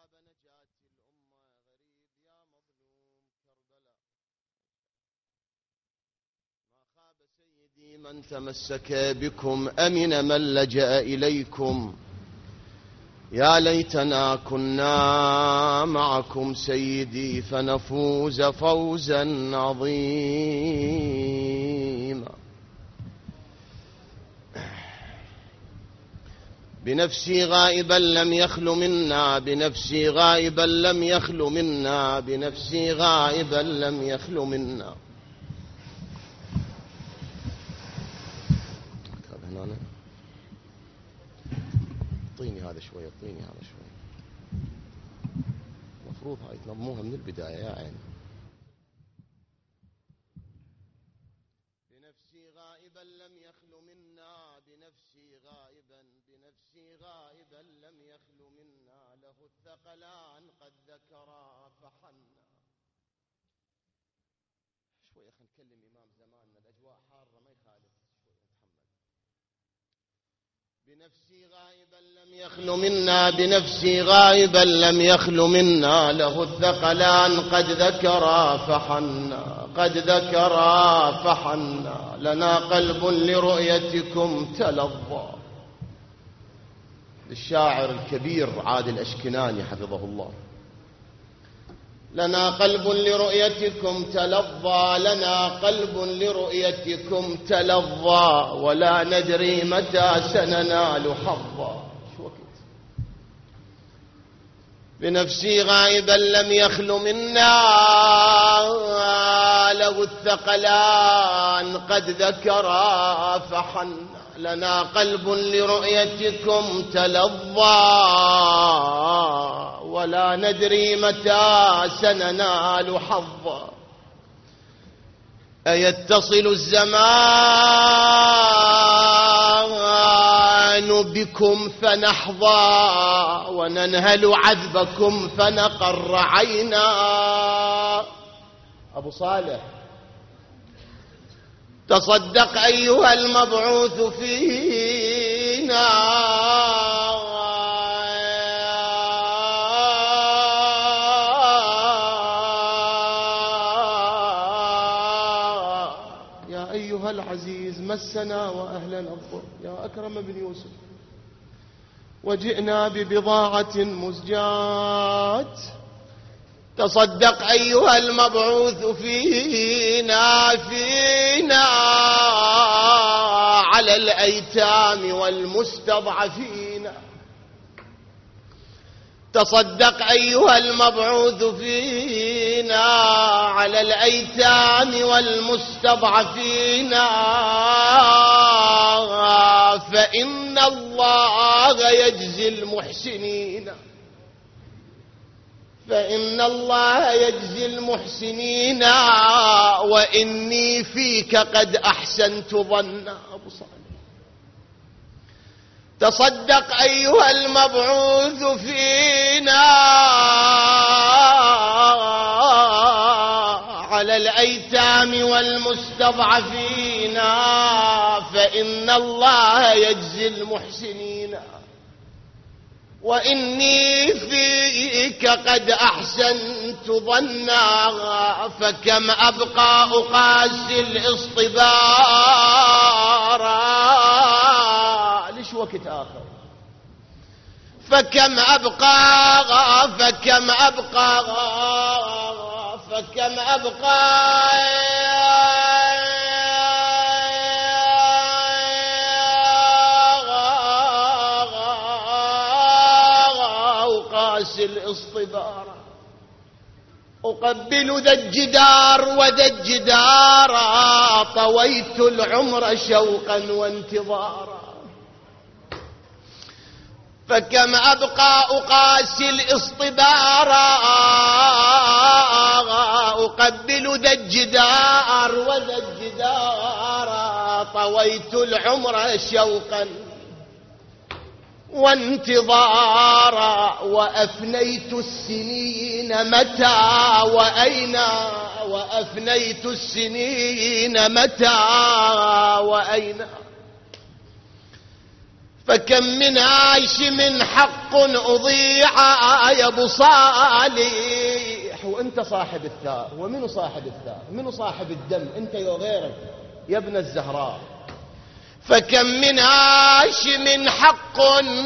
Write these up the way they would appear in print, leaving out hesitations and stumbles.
باب نجاة الأمة غريب يا مظلوم كربلاء. ما خاب سيدي من تمسك بكم، أمن من لجأ إليكم. يا ليتنا كنا معكم سيدي فنفوز فوزا عظيما. بنفسي غائبا لم يخل منا، بنفسي غائبا لم يخل منا، بنفسي غائبا لم يخل منا. اعطيني هذا شوي، اعطيني هذا شوي. المفروض هاي تنظموها من البداية يا عيني. بنفسي غائبا لم يخل منا، بنفسي غائبا، بنفسي غائبا لم يخل منا. له الثقلان قد ذكرا فحنا. شوي خلينا نكلم إمام زماننا، الأجواء حارة ما يخالف. شوي نتحمل. بنفسي غائبا لم يخل منا، بنفسي غائبا لم يخل منا. له الثقلان قد ذكرا فحنا، قد ذكرا فحنا. لنا قلب لرؤيتكم تلظى. للشاعر الكبير عادل أشكناني حفظه الله. لنا قلب لرؤيتكم تلظى، لنا قلب لرؤيتكم تلظى، ولا ندري متى سننال حظا. شو وقت؟ بنفسي غائبا لم يخل منا، له الثقلان قد ذكرا فحنا. لنا قلب لرؤيتكم تلظى، ولا ندري متى سننال حظا. أيتصل الزمان بكم فنحظى، وننهل عذبكم فنقر عينا. أبو صالح تصدق أيها المبعوث فينا، يا أيها العزيز مسنا وأهلنا الضر، يا أكرم بن يوسف. وجئنا ببضاعة مزجات. تصدق أيها المبعوث فينا، فينا على الأيتام والمستضعفين. تصدق أيها المبعوث فينا على الأيتام والمستضعفين، فإن الله يجزي المحسنين، فإن الله يجزي المحسنين. وإني فيك قد أحسنت ظنا. أبو صالح تصدق أيها المبعوث فينا على الأيتام والمستضعفين، فإن الله يجزي المحسنين. وإني فيك قد أحسنت ظنا، فكم أبقى أقاسي الإصطبار. ليش وقت آخر؟ فكم أبقى، فكم أبقى، فكم أبقى الاصطبار. أقبل ذا الجدار وذا الجدار، طويت العمر شوقا وانتظارا. فكم أبقى أقاسي الاصطبار، أقبل ذا الجدار وذا الجدار، طويت العمر شوقا وانتظارا. وأفنيت السنين متى وأين، وأفنيت السنين متى وأين. فكم من هاشم حق أضيع يا أبو صالح. وأنت صاحب الثار، ومنو صاحب الثار؟ منو صاحب الدم؟ أنت وغيرك يا ابن الزهراء. فكم من هاشم حق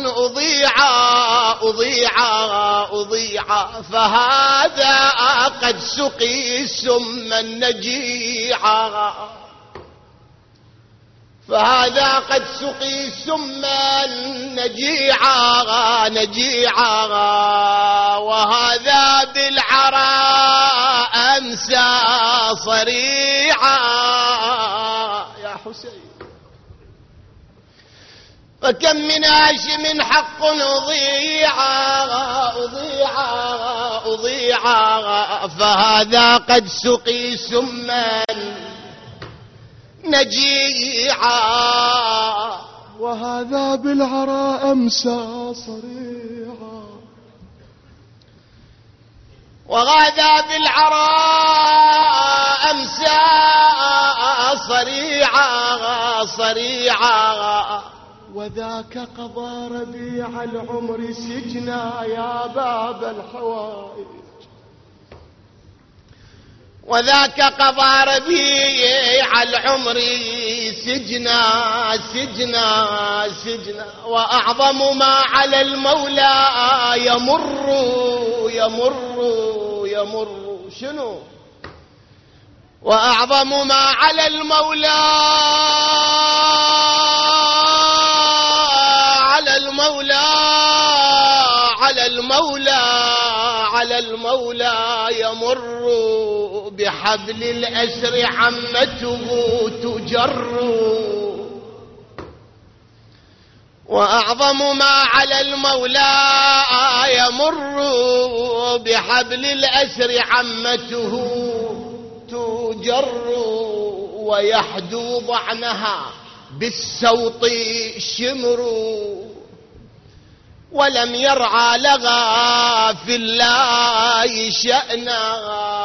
أضيع فهذا قد سقي سما نجيعا، فهذا قد سقي سما نجيعا وهذا بالعراء أمسى صريعا. يا حسين فكم من هاشم حق أضيع فهذا قد سقي سما نجيعا وهذا بالعراء أمسى صريعا، وهذا بالعراء أمسى صريعا وذاك قضى ربيع العمر سجنا يا باب الحوائج، وذاك قضى ربيع العمر سجنا وأعظم ما على المولى يمر شنو؟ وأعظم ما على المولى يمر بحبل الأسر عمته تجر، وأعظم ما على المولى يمر بحبل الأسر عمته تجر ويحدو ضعنها بالسوط شمر، ولم يرعى لغى في الله شأنها.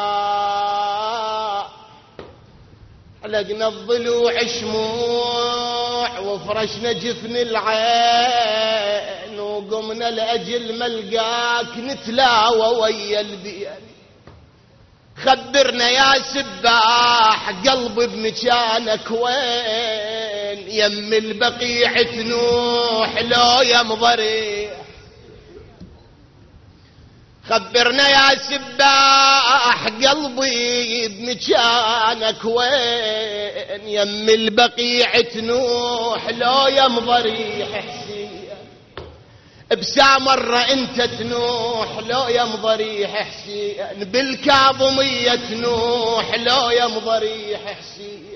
حلقنا الضلوع شموع وفرشنا جفن العين وقمنا لأجل ملقاك نتلاوى ويا البين. خبرنا يا سباح قلبي بمكانك وين، يم البقيع تنوح لو يم ضريح. خبرنا يا سباح قلبي بمكانك وين، يم البقيع تنوح لو يم ضريح. حسين بسامرة انت تنوح لو يم ضريح حسين، بالكاظمية تنوح لو يم ضريح حسين.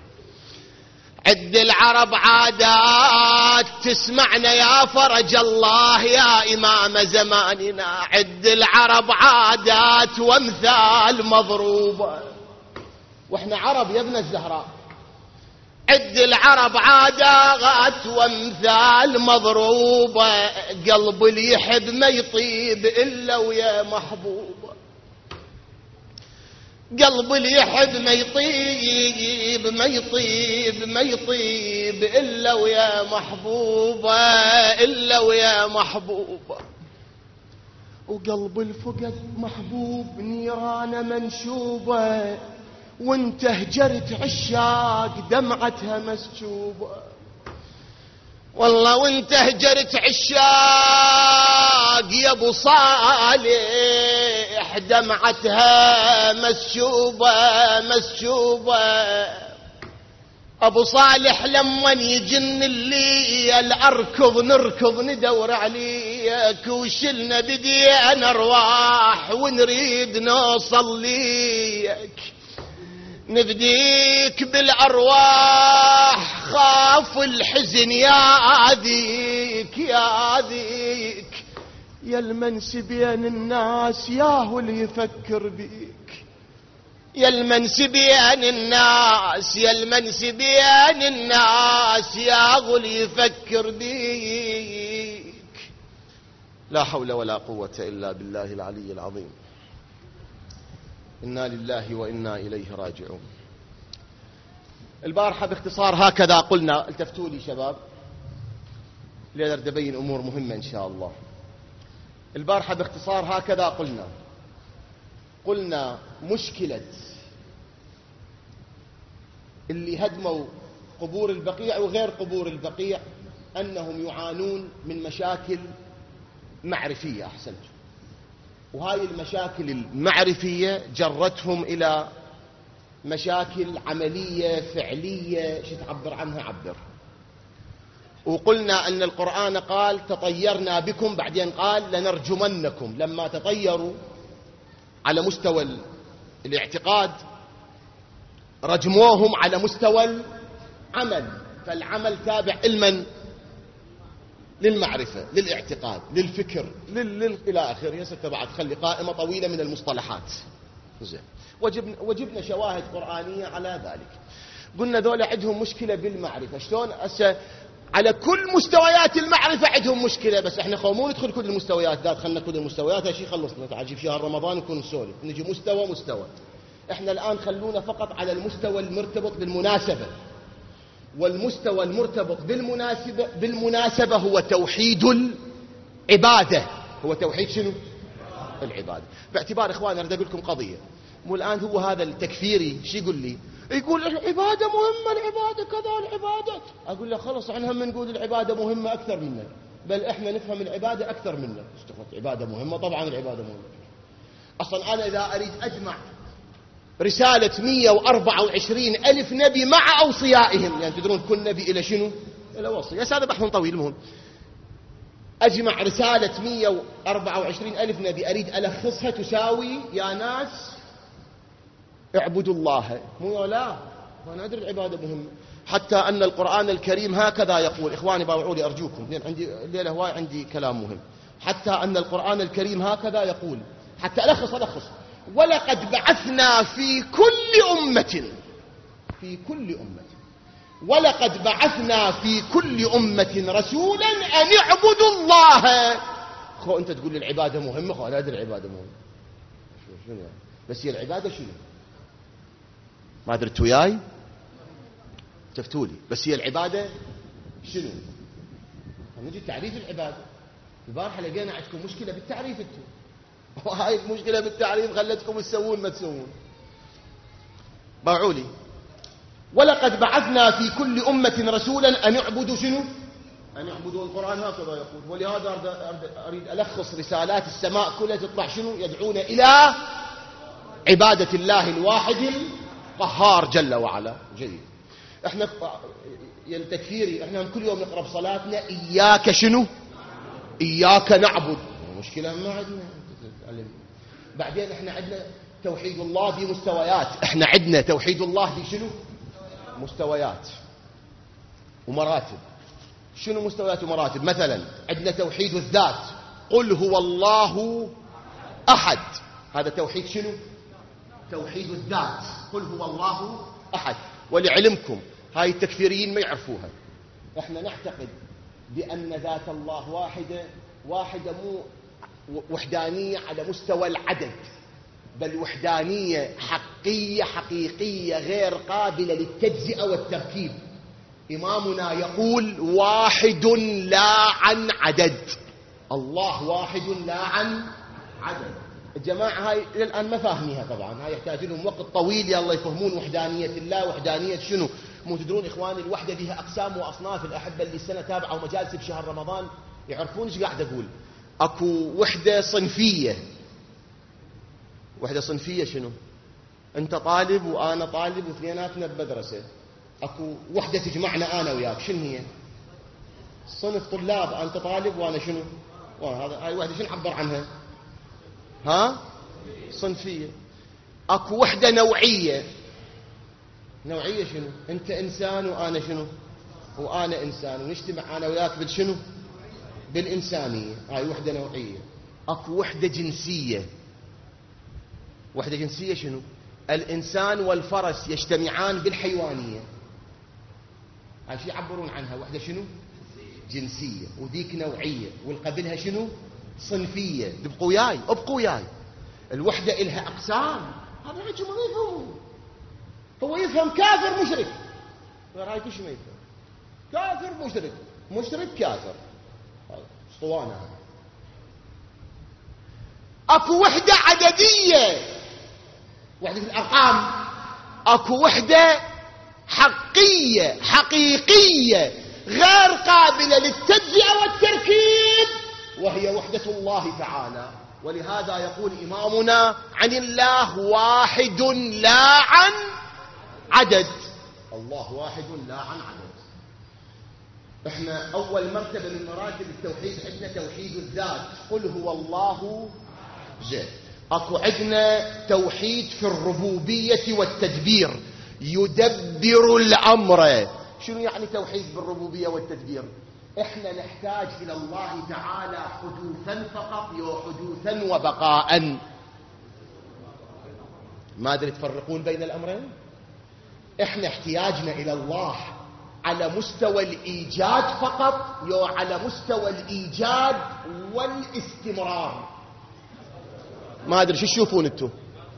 عد العرب عادات تسمعنا يا فرج الله يا إمام زماننا، عد العرب عادات وامثال مضروبة، واحنا عرب يا ابن الزهراء. عد العرب عادات وامثال مضروبة، قلب اللي يحب ما يطيب إلا ويا محبوبة، قلب اللي يحب ما يطيب إلا ويا محبوبة، وقلب الفقد محبوب نيرانه منشوبة، وانت هجرت عشاق دمعتها مسجوبة. والله وانت هجرت عشاق يا ابو صالح دمعتها مسجوبة. ابو صالح لما يجن الليل نركض ندور عليك، وشلنا بدينا ارواح ونريد نوصل ليك، نفديك بالأرواح خاف الحزن يا ذيك يا المنسي بين الناس يا هو اللي يفكر بيك، يا المنسي بين الناس يا هو اللي يفكر بيك. لا حول ولا قوة إلا بالله العلي العظيم. إنا لله وإنا إليه راجعون. البارحة باختصار هكذا قلنا، التفتوا لي شباب، لأن أريد أبين أمور مهمة إن شاء الله. البارحة باختصار هكذا قلنا مشكلة اللي هدموا قبور البقيع وغير قبور البقيع أنهم يعانون من مشاكل معرفية. أحسنت. وهاي المشاكل المعرفية جرتهم إلى مشاكل عملية فعلية، شو تعبر عنها عبر. وقلنا أن القرآن قال تطيرنا بكم، بعدين قال لنرجمنكم. لما تطيروا على مستوى الاعتقاد رجموهم على مستوى العمل، فالعمل تابع لمن؟ للمعرفة، للاعتقاد، للفكر، إلى آخره. هسه بعد خلي قائمة طويلة من المصطلحات. زين. وجبنا شواهد قرآنية على ذلك. قلنا ذولا عندهم مشكلة بالمعرفة. شلون؟ على كل مستويات المعرفة عندهم مشكلة، بس احنا مو ندخل كل المستويات ذات، خلنا كل المستويات. هالشيء خلصنا، تعجب شهر رمضان نكون نسولف، نجي مستوى. احنا الآن خلونا فقط على المستوى المرتبط بالمناسبة، والمستوى المرتبط بالمناسبة هو توحيد العبادة. هو توحيد شنو؟ العبادة. باعتبار إخواني أريد أقول لكم قضية. مو الآن هو هذا التكفيري شو يقول لي؟ يقول العبادة مهمة، العبادة كذا، العبادة. أقول له خلص احنا هم نقول العبادة مهمة أكثر منا، بل احنا نفهم العبادة أكثر منا. العبادة مهمة، طبعا العبادة مهمة. أصلا أنا إذا أريد أجمع رسالة 124 ألف نبي مع أوصيائهم، يعني تدرون كل نبي إلى شنو؟ إلى وصي. هذا بحث طويل. المهم أجمع رسالة 124 ألف نبي، أريد ألخصها تساوي يا ناس اعبدوا الله. مو لا، أنا أدري العبادة مهمة. حتى أن القرآن الكريم هكذا يقول. إخواني باوعوا لي أرجوكم، لأن عندي الليلة هواي عندي كلام مهم. حتى أن القرآن الكريم هكذا يقول، حتى ألخص ولقد بعثنا في كل أمة ولقد بعثنا في كل أمة رسولا أن اعبدوا الله. خو أنت تقول لي العبادة مهمة، خو أنا أدري العبادة مهمة. شنو يعني؟ بس هي العبادة شنو؟ ما أدري وياي تفتولي. بس هي العبادة شنو؟ نجي تعريف العبادة. البارحة لقينا عندكم مشكلة بالتعريف انتم، وهاي المشكلة بالتعريف خلتكم تسوون ما تسوون. باعوا لي ولقد بعثنا في كل أمة رسولا أن يعبدوا شنو؟ أن يعبدوا. القرآن هكذا يقول. ولهذا أريد ألخص رسالات السماء كلها تطلع شنو؟ يدعون إلى عبادة الله الواحد القهار جل وعلا. جيد. احنا التكفيري احنا كل يوم نقرأ بصلاتنا إياك شنو؟ إياك نعبد. مشكلة ما عندنا. بعدين احنا عندنا توحيد الله بمستويات. احنا عندنا توحيد الله بشنو؟ مستويات ومراتب. شنو مستويات ومراتب؟ مثلا عندنا توحيد الذات، قل هو الله أحد. هذا توحيد شنو؟ توحيد الذات، قل هو الله أحد. ولعلمكم هاي التكفيريين ما يعرفوها. احنا نعتقد بأن ذات الله واحدة، مو وحدانية على مستوى العدد، بل وحدانية حقيقية غير قابلة للتجزئة والتركيب. إمامنا يقول واحد لا عن عدد. الله واحد لا عن عدد. الجماعة هاي الآن ما فاهميها طبعا، هاي يحتاج لهم وقت طويل يلا يفهمون وحدانية الله. وحدانية شنو؟ مو تدرون إخواني الوحدة لها أقسام وأصناف. الأحبة اللي السنة تابعوا مجالس بشهر رمضان يعرفون ايش قاعد أقول. أكو وحدة صنفية. وحدة صنفية شنو؟ أنت طالب وأنا طالب واثنيناتنا بمدرسة. أكو وحدة تجمعنا أنا وياك، شنو هي؟ صنف طلاب، أنت طالب وأنا شنو؟ هاي وحدة شنو نعبر عنها؟ صنفية. أكو وحدة نوعية. نوعية شنو؟ أنت إنسان وأنا شنو؟ وأنا إنسان، ونجتمع أنا وياك بالشنو؟ بالإنسانية. هاي وحدة نوعية. أكو وحدة جنسية. وحدة جنسية شنو؟ الإنسان والفرس يجتمعان بالحيوانية. هاي شي يعبرون عنها وحدة شنو؟ جنسية. وذيك نوعية. والقبلها شنو؟ صنفية. ابقوا وياي. الوحدة إلها أقسام. هذا عجم ما يفهمون. هو يفهم كافر مشرك، رايك ايش ما يفهم؟ كافر مشرك، مشرك كافر. اسطوانة. اكو وحدة عددية، وحدة الارقام. اكو وحدة حقية حقيقية غير قابلة للتجزئة والتركيب، وهي وحدة الله تعالى. ولهذا يقول إمامنا عن الله واحد لا عن عدد. الله واحد لا عن عدد. احنا اول مرتبة من مراتب التوحيد عندنا توحيد الذات، قل هو الله زين. اكو عندنا توحيد في الربوبية والتدبير، يدبر الامر. شنو يعني توحيد بالربوبية والتدبير؟ احنا نحتاج الى الله تعالى حدوثا فقط، حدوثا وبقاء. ما ادري تفرقون بين الامرين؟ احنا احتياجنا الى الله على مستوى الايجاد فقط، على مستوى الايجاد والاستمرار. ما ادري شو تشوفون انتم؟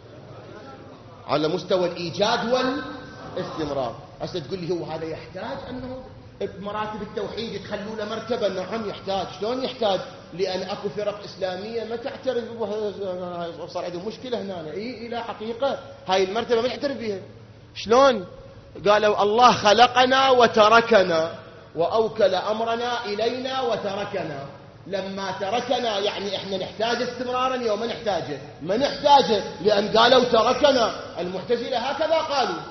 على مستوى الايجاد والاستمرار. هسه تقول لي هو هذا يحتاج انه بمراتب التوحيد تخلوا له مرتبه؟ نعم يحتاج. شلون يحتاج؟ لان اكو فرق اسلاميه ما تعترف، صار عندهم مشكله هنا. لا حقيقه هاي المرتبه ما تعترف بها. شلون؟ قالوا الله خلقنا وتركنا واوكل امرنا الينا وتركنا. لما تركنا يعني احنا نحتاج استمرارا يوم ما نحتاجه؟ ما نحتاجه، لان قالوا تركنا. المعتزله هكذا قالوا.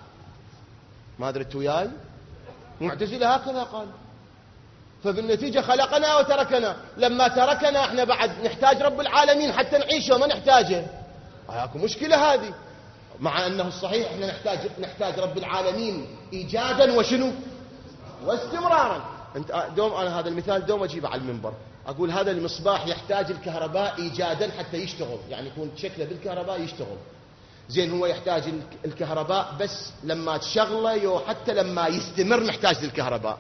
ما ادري انتوا وياي؟ المعتزله هكذا قالوا. فبالنتيجه خلقنا وتركنا. لما تركنا احنا بعد نحتاج رب العالمين حتى نعيشه، ما نحتاجه. اكو مشكله هذه. مع انه الصحيح احنا نحتاج رب العالمين ايجادا وشنو واستمرارا. انت دوم انا هذا المثال دوم اجيبه على المنبر، اقول هذا المصباح يحتاج الكهرباء ايجادا حتى يشتغل، يعني يكون شكله بالكهرباء يشتغل. زين هو يحتاج الكهرباء بس لما تشغله، حتى لما يستمر نحتاج للكهرباء.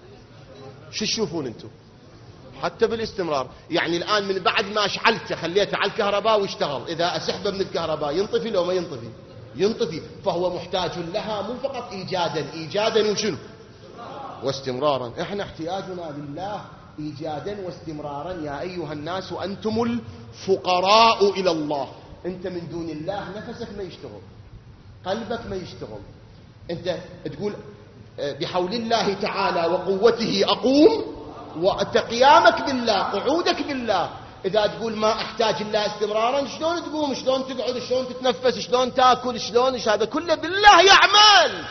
شو تشوفون انتم؟ حتى بالاستمرار. يعني الان من بعد ما اشعلته خليته على الكهرباء واشتغل، اذا اسحبه من الكهرباء ينطفي لو ما ينطفي؟ ينطفي. فهو محتاج لها مو فقط ايجادا وشنو واستمرارا. احنا احتياجنا لله ايجادا واستمرارا. يا ايها الناس انتم الفقراء الى الله. انت من دون الله نفسك ما يشتغل، قلبك ما يشتغل. انت تقول بحول الله تعالى وقوته اقوم، وقيامك بالله، قعودك بالله. اذا تقول ما احتاج الله استمرارا، شلون تقوم؟ شلون تقعد؟ شلون تتنفس؟ شلون تاكل؟ شلون؟ هذا كله بالله يعمل.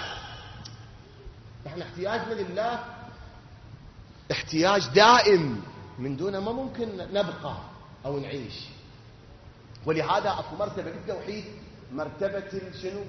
احنا احتياجنا لله احتياج دائم، من دونه ما ممكن نبقى او نعيش. ولهذا اكو مرتبه بالتوحيد، مرتبه شنو؟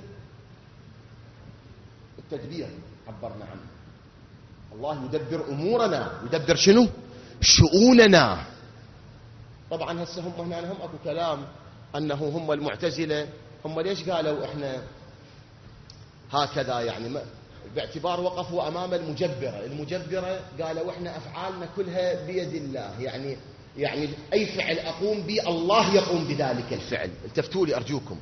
التدبير. عبرنا عنه. الله يدبر امورنا، يدبر شنو؟ شؤوننا. طبعا هسه هم هنا هم اكو كلام انه هم المعتزله هم ليش قالوا احنا هكذا؟ يعني باعتبار وقفوا امام المجبره. المجبره قالوا احنا افعالنا كلها بيد الله، يعني اي فعل اقوم به الله يقوم بذلك الفعل. التفتوا لي ارجوكم.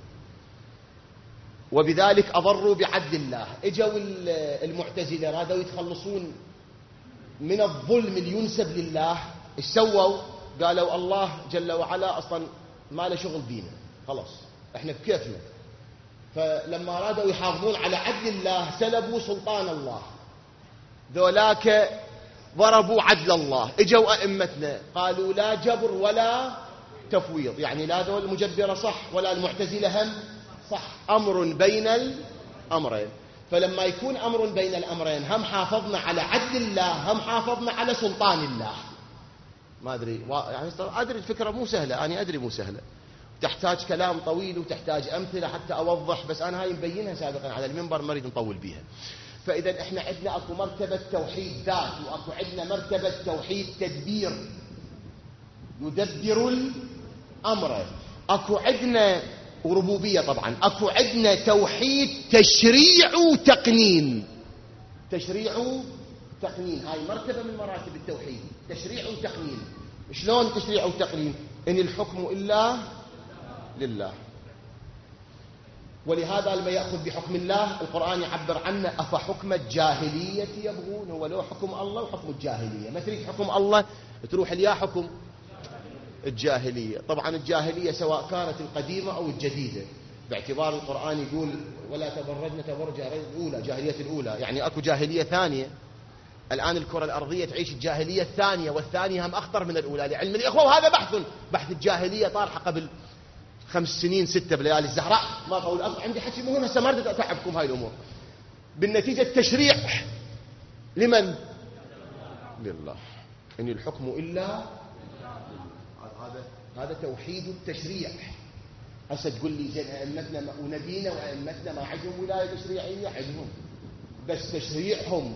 وبذلك اضروا بعدل الله. اجوا المعتزله رادوا يتخلصون من الظلم اللي ينسب لله. ايش سووا؟ قالوا الله جل وعلا اصلا ما له شغل بينا، خلاص احنا بكيفنا. فلما رادوا يحافظون على عدل الله سلبوا سلطان الله. ذولاك ضربوا عدل الله. اجوا ائمتنا قالوا لا جبر ولا تفويض، يعني لا ذول المجبره صح ولا المعتزله هم صح، امر بين الامرين. فلما يكون امر بين الامرين، هم حافظنا على عدل الله، هم حافظنا على سلطان الله. ما ادري يعني ادري الفكره مو سهله، انا ادري مو سهله، تحتاج كلام طويل وتحتاج امثله حتى اوضح، بس انا هاي مبينها سابقا على المنبر ما اريد نطول بيها. فاذا احنا عندنا اكو مرتبه توحيد ذات، واكو عندنا مرتبه توحيد تدبير يدبر الامر، اكو عندنا وربوبيه طبعا، اكو عندنا توحيد تشريع وتقنين. تشريع وتقنين هاي مرتبه من مراتب التوحيد، تشريع وتقنين. شلون تشريع وتقنين؟ ان الحكم الا لله. ولهذا لما يأخذ بحكم الله القرآن يعبر عنه أفحكم الجاهلية يبغون، ولو حكم الله وحكم الجاهلية، ما تريد حكم الله تروح ليا حكم الجاهلية. طبعا الجاهلية سواء كانت القديمة أو الجديدة، باعتبار القرآن يقول ولا تبرجن تبرج الأولى، جاهلية الأولى، يعني أكو جاهلية ثانية. الآن الكرة الأرضية تعيش الجاهلية الثانية، والثانية هم أخطر من الأولى لعلم الإخوة، وهذا بحث الجاهلية طارحة قبل 5 سنين 6 بليالي الزهراء. ما أقول عندي حكي مهم هسه ما أريد أتعبكم هاي الأمور. بالنتيجة التشريع لمن؟ لله، إن الحكم إلا هذا توحيد التشريع. هسه تقول لي أئمتنا ونبينا وأئمتنا ما عندهم ولاية تشريعية، عندهم، بس تشريعهم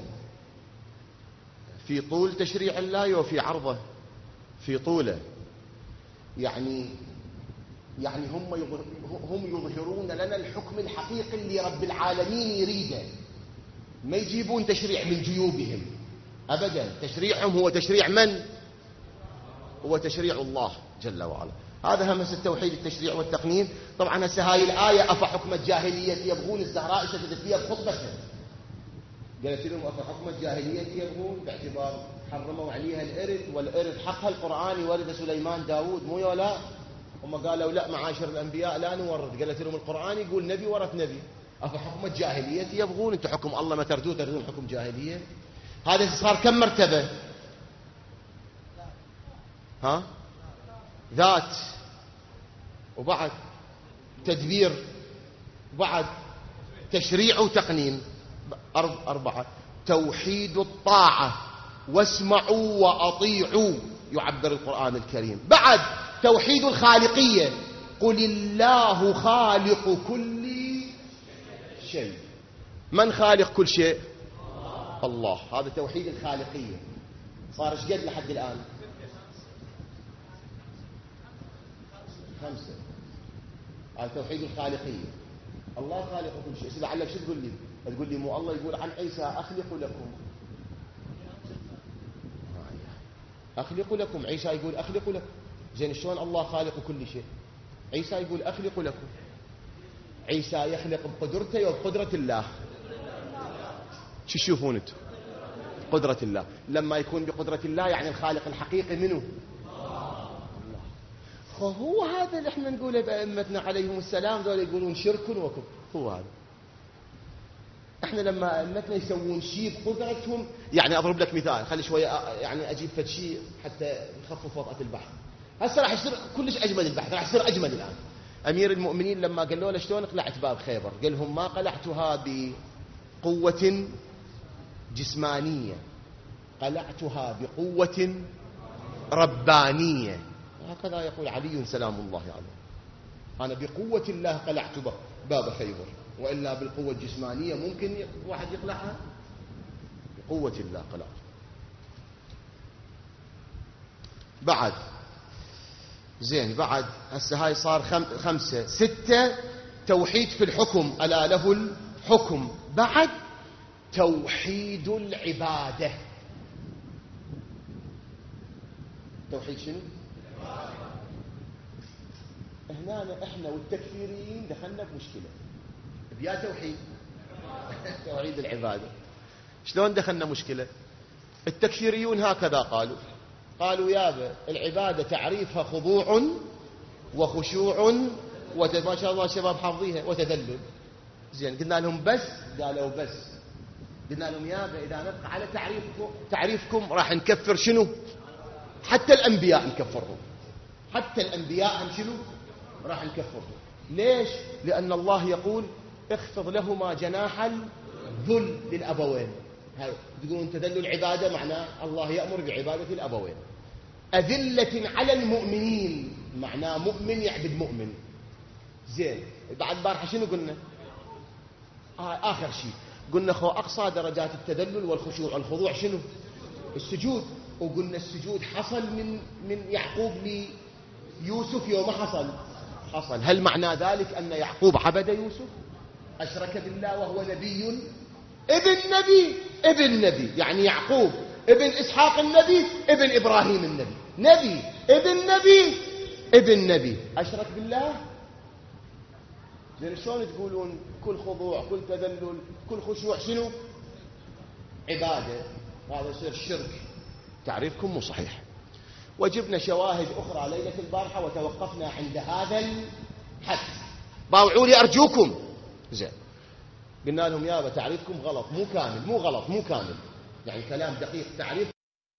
في طول تشريع الله وفي عرضه، في طوله. يعني هم يظهرون لنا الحكم الحقيقي اللي رب العالمين يريده، ما يجيبون تشريع من جيوبهم أبدا. تشريعهم هو تشريع من؟ هو تشريع الله جل وعلا. هذا همس التوحيد التشريع والتقنين. طبعا هسه هاي الآية أفحكم الجاهلية يبغون، الزهراء شددت فيها بخطبتها، قالت لهم أفحكم الجاهلية يبغون، باعتبار حرموا عليها الإرث، والإرث حقها القرآن يورث سليمان داود، مو ولا هم قالوا لا معاشر الأنبياء لا نورث، قالت لهم القرآن يقول نبي ورث نبي. أفحكم الجاهلية يبغون، انتم حكم الله ما تردون حكم جاهلية. هذا صار كم مرتبة؟ ها؟ ذات، وبعد تدبير، وبعد تشريع وتقنين، 4. توحيد الطاعة، واسمعوا وأطيعوا يعبر القرآن الكريم. بعد توحيد الخالقية، قل الله خالق كل شيء. من خالق كل شيء؟ الله. هذا توحيد الخالقية. صار ايش قد لحد الآن؟ 5. هذا توحيد الخالقية، الله خالق كل شيء. إذا علق شو تقول لي؟ تقول لي مو الله يقول عن عيسى أخلق لكم، أخلق لكم، عيسى يقول أخلق لكم. زين شلون الله خالق كل شيء؟ عيسى يقول أخلق لكم. عيسى يخلق بقدرته وبقدرة الله. شو تشوفون انتم؟ قدرة الله. لما يكون بقدرة الله يعني الخالق الحقيقي منه الله. هو هذا اللي احنا نقوله بأئمتنا عليهم السلام، ذول يقولون شرك وكفر. هو هذا. احنا لما أئمتنا يسوون شيء بقدرتهم، يعني اضرب لك مثال، خلي شويه يعني اجيب فد شيء حتى نخفف وطأة البحث. هسه راح يصير كلش اجمل البحث، راح يصير اجمل الان. امير المؤمنين لما قالوا له شلون قلعت باب خيبر، قال لهم ما قلعتها بقوة جسمانية، قلعتها بقوة ربانية. هكذا يقول علي سلام الله عليه، أنا بقوة الله قلعت باب خيبر، وإلا بالقوة الجسمانية ممكن واحد يقلعها؟ بقوة الله قلعت. بعد زين، بعد هسه هاي صار 5. 6 توحيد في الحكم، ألا له الحكم. بعد توحيد العبادة. توحيد شنو؟ هنا احنا والتكفيريين دخلنا بمشكلة بيا توحيد توحيد العبادة. شلون دخلنا مشكلة؟ التكفيريون هكذا قالوا يابا العبادة تعريفها خضوع وخشوع ما شاء الله شباب حافظيها، وتذلل. زين قلنا لهم بس، قالوا بس. قلنا لهم يابا إذا نبقى على تعريفكم راح نكفر شنو؟ حتى الأنبياء نكفرهم، حتى الأنبياء هم شنو؟ راح نكفرهم. ليش؟ لأن الله يقول اخفض لهما جناح الذل للأبوين. تقولون تذلل العبادة معناه الله يأمر بعبادة الأبوين. أذلة على المؤمنين معناه مؤمن يعبد مؤمن. زين بعد بارحة شنو قلنا؟ آخر شيء قلنا أقصى درجات التذلل والخشوع والخضوع شنو؟ السجود. وقلنا السجود حصل من يعقوب ليوسف يوم حصل. هل معنى ذلك أن يعقوب عبد يوسف؟ أشرك بالله وهو نبي ابن نبي، يعني يعقوب ابن إسحاق النبي ابن إبراهيم النبي، ابن نبي أشرك بالله؟ زين شلون تقولون كل خضوع كل تذلل كل خشوع شنو؟ عبادة؟ هذا يصير شرك. تعريفكم مو صحيح. وجبنا شواهد أخرى ليلة البارحة وتوقفنا عند هذا الحد. باوعوا لي أرجوكم. زين قلنا لهم يابا تعريفكم غلط، مو كامل، مو غلط، مو كامل، يعني كلام دقيق. تعريف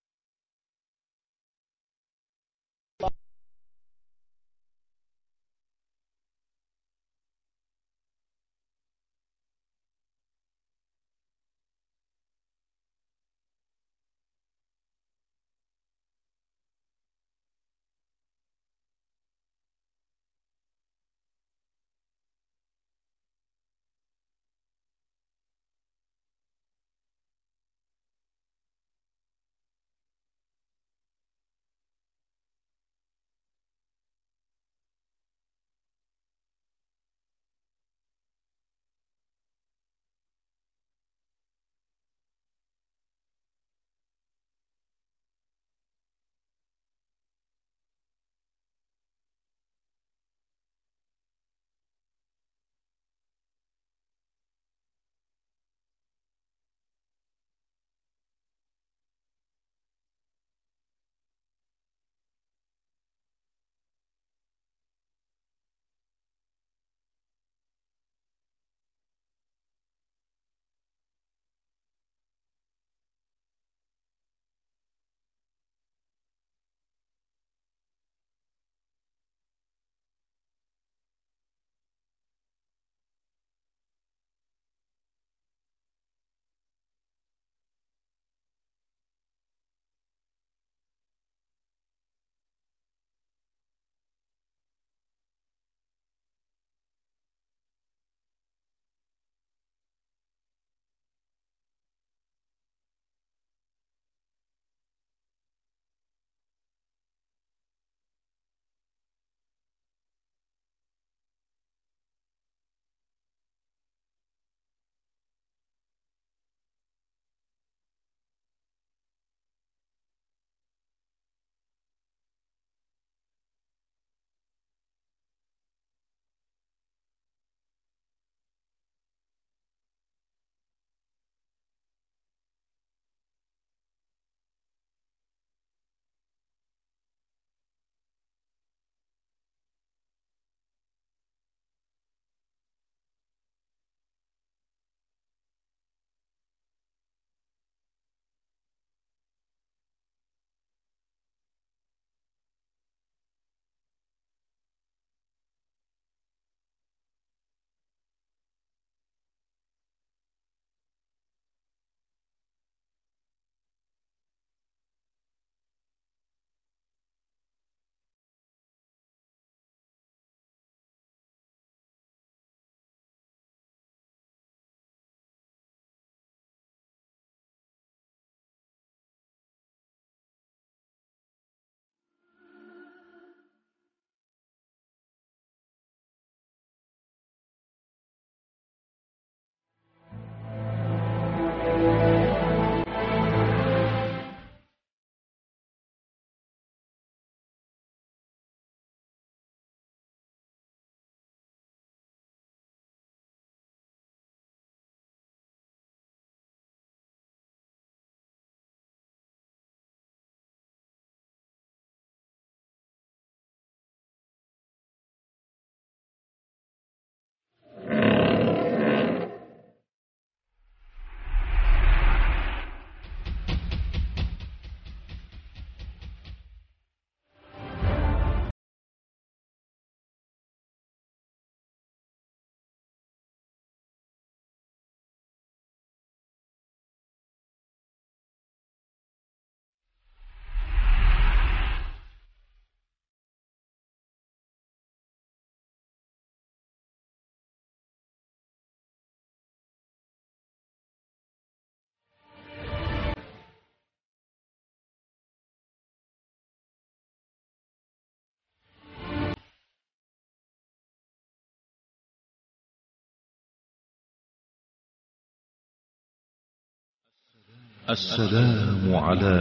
السلام على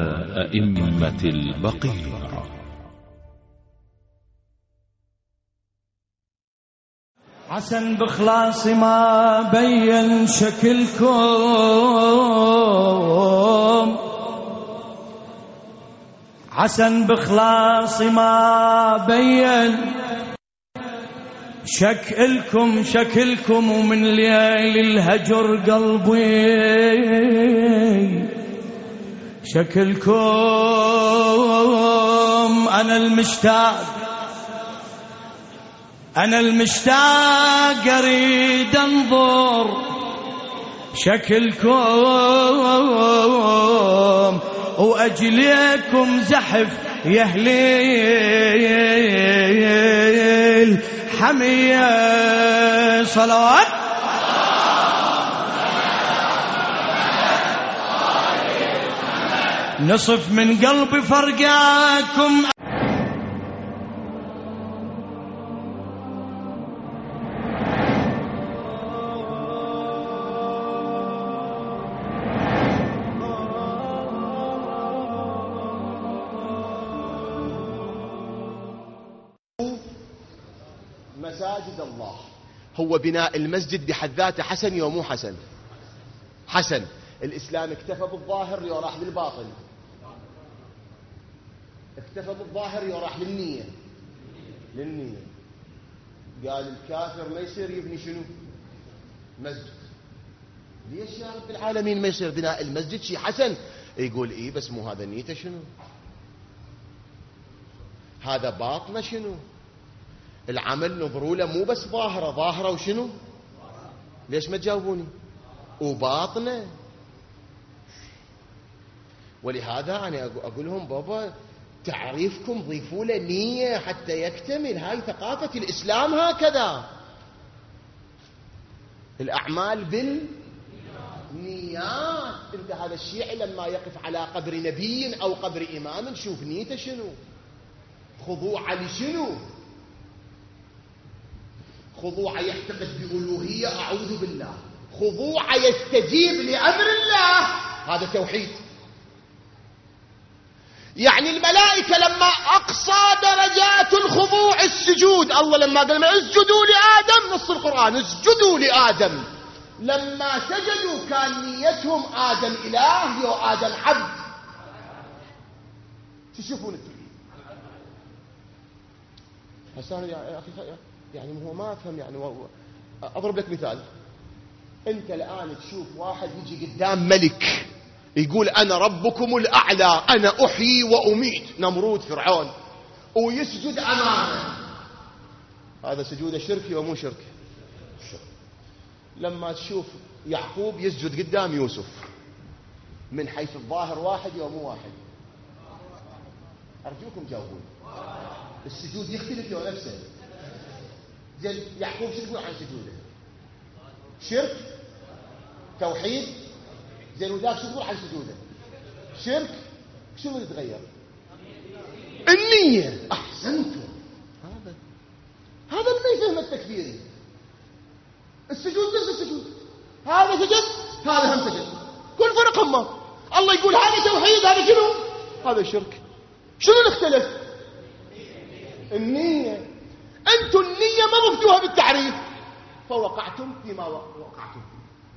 أئمة البقيع. حسن بخلاص ما بين شكلكم، حسن بخلاص ما بين شكلكم ومن ليل الهجر قلبي شكلكم. أنا المشتاق أريد أنظر شكلكم وأجليكم زحف يهليل حمية صلوات. نصف من قلبي فرقاكم. مساجد الله هو بناء المسجد بحد ذاته حسن ومو حسن؟ حسن. الإسلام اكتفى بالظاهر وراح للباطن، اكتفى بالظاهر وراح للنية. قال الكافر ما يصير يبني شنو؟ مسجد. ليش يا رب العالمين ما يصير بناء المسجد شيء حسن؟ يقول إيه بس مو هذا نيته شنو؟ هذا باطنه شنو؟ العمل نظروا له مو بس ظاهره وشنو؟ ليش ما تجاوبوني؟ وباطنه. ولهذا أنا أقول لهم بابا تعريفكم ضيفوا له نية حتى يكتمل. هاي ثقافة الإسلام هكذا، الأعمال بالنيات. انت هذا الشيعي لما يقف على قبر نبي أو قبر إمام شوف نيته شنو، خضوع لشنو، خضوع يعتقد بألوهية أعوذ بالله، خضوع يستجيب لأمر الله، هذا توحيد. يعني الملائكة لما أقصى درجات الخضوع السجود، الله لما قال اسجدوا لآدم، نص القرآن اسجدوا لآدم، لما سجدوا كان نيتهم آدم إله وآدم عبد. تشوفون التوحيد حسان يا أخي، يعني هو ما أفهم. يعني أضرب لك مثال، أنت الآن تشوف واحد يجي قدام ملك يقول أنا ربكم الأعلى، أنا أحيي وأميت، نمرود فرعون، ويسجد أمامه، هذا سجود شركي ومو شركي؟ لما تشوف يعقوب يسجد قدام يوسف، من حيث الظاهر واحد ومو واحد؟ أرجوكم جاوبون. السجود يختلف لو نفسه. زين يعقوب شو تقول عن سجوده؟ شرك؟ توحيد؟ زين وذاك شو تقول عن سجوده؟ شرك؟ شو اللي يتغير؟ النية. أحسنتم. هذا اللي يفهم التكفيري. السجود نفس السجود، هذا سجد هذا هم سجد، كل فرق هم. الله يقول هذا توحيد هذا شنو؟ هذا شرك. شنو الاختلاف؟ النية. أنتم النية ما ضفتوها بالتعريف فوقعتم فيما وقعتم فيه.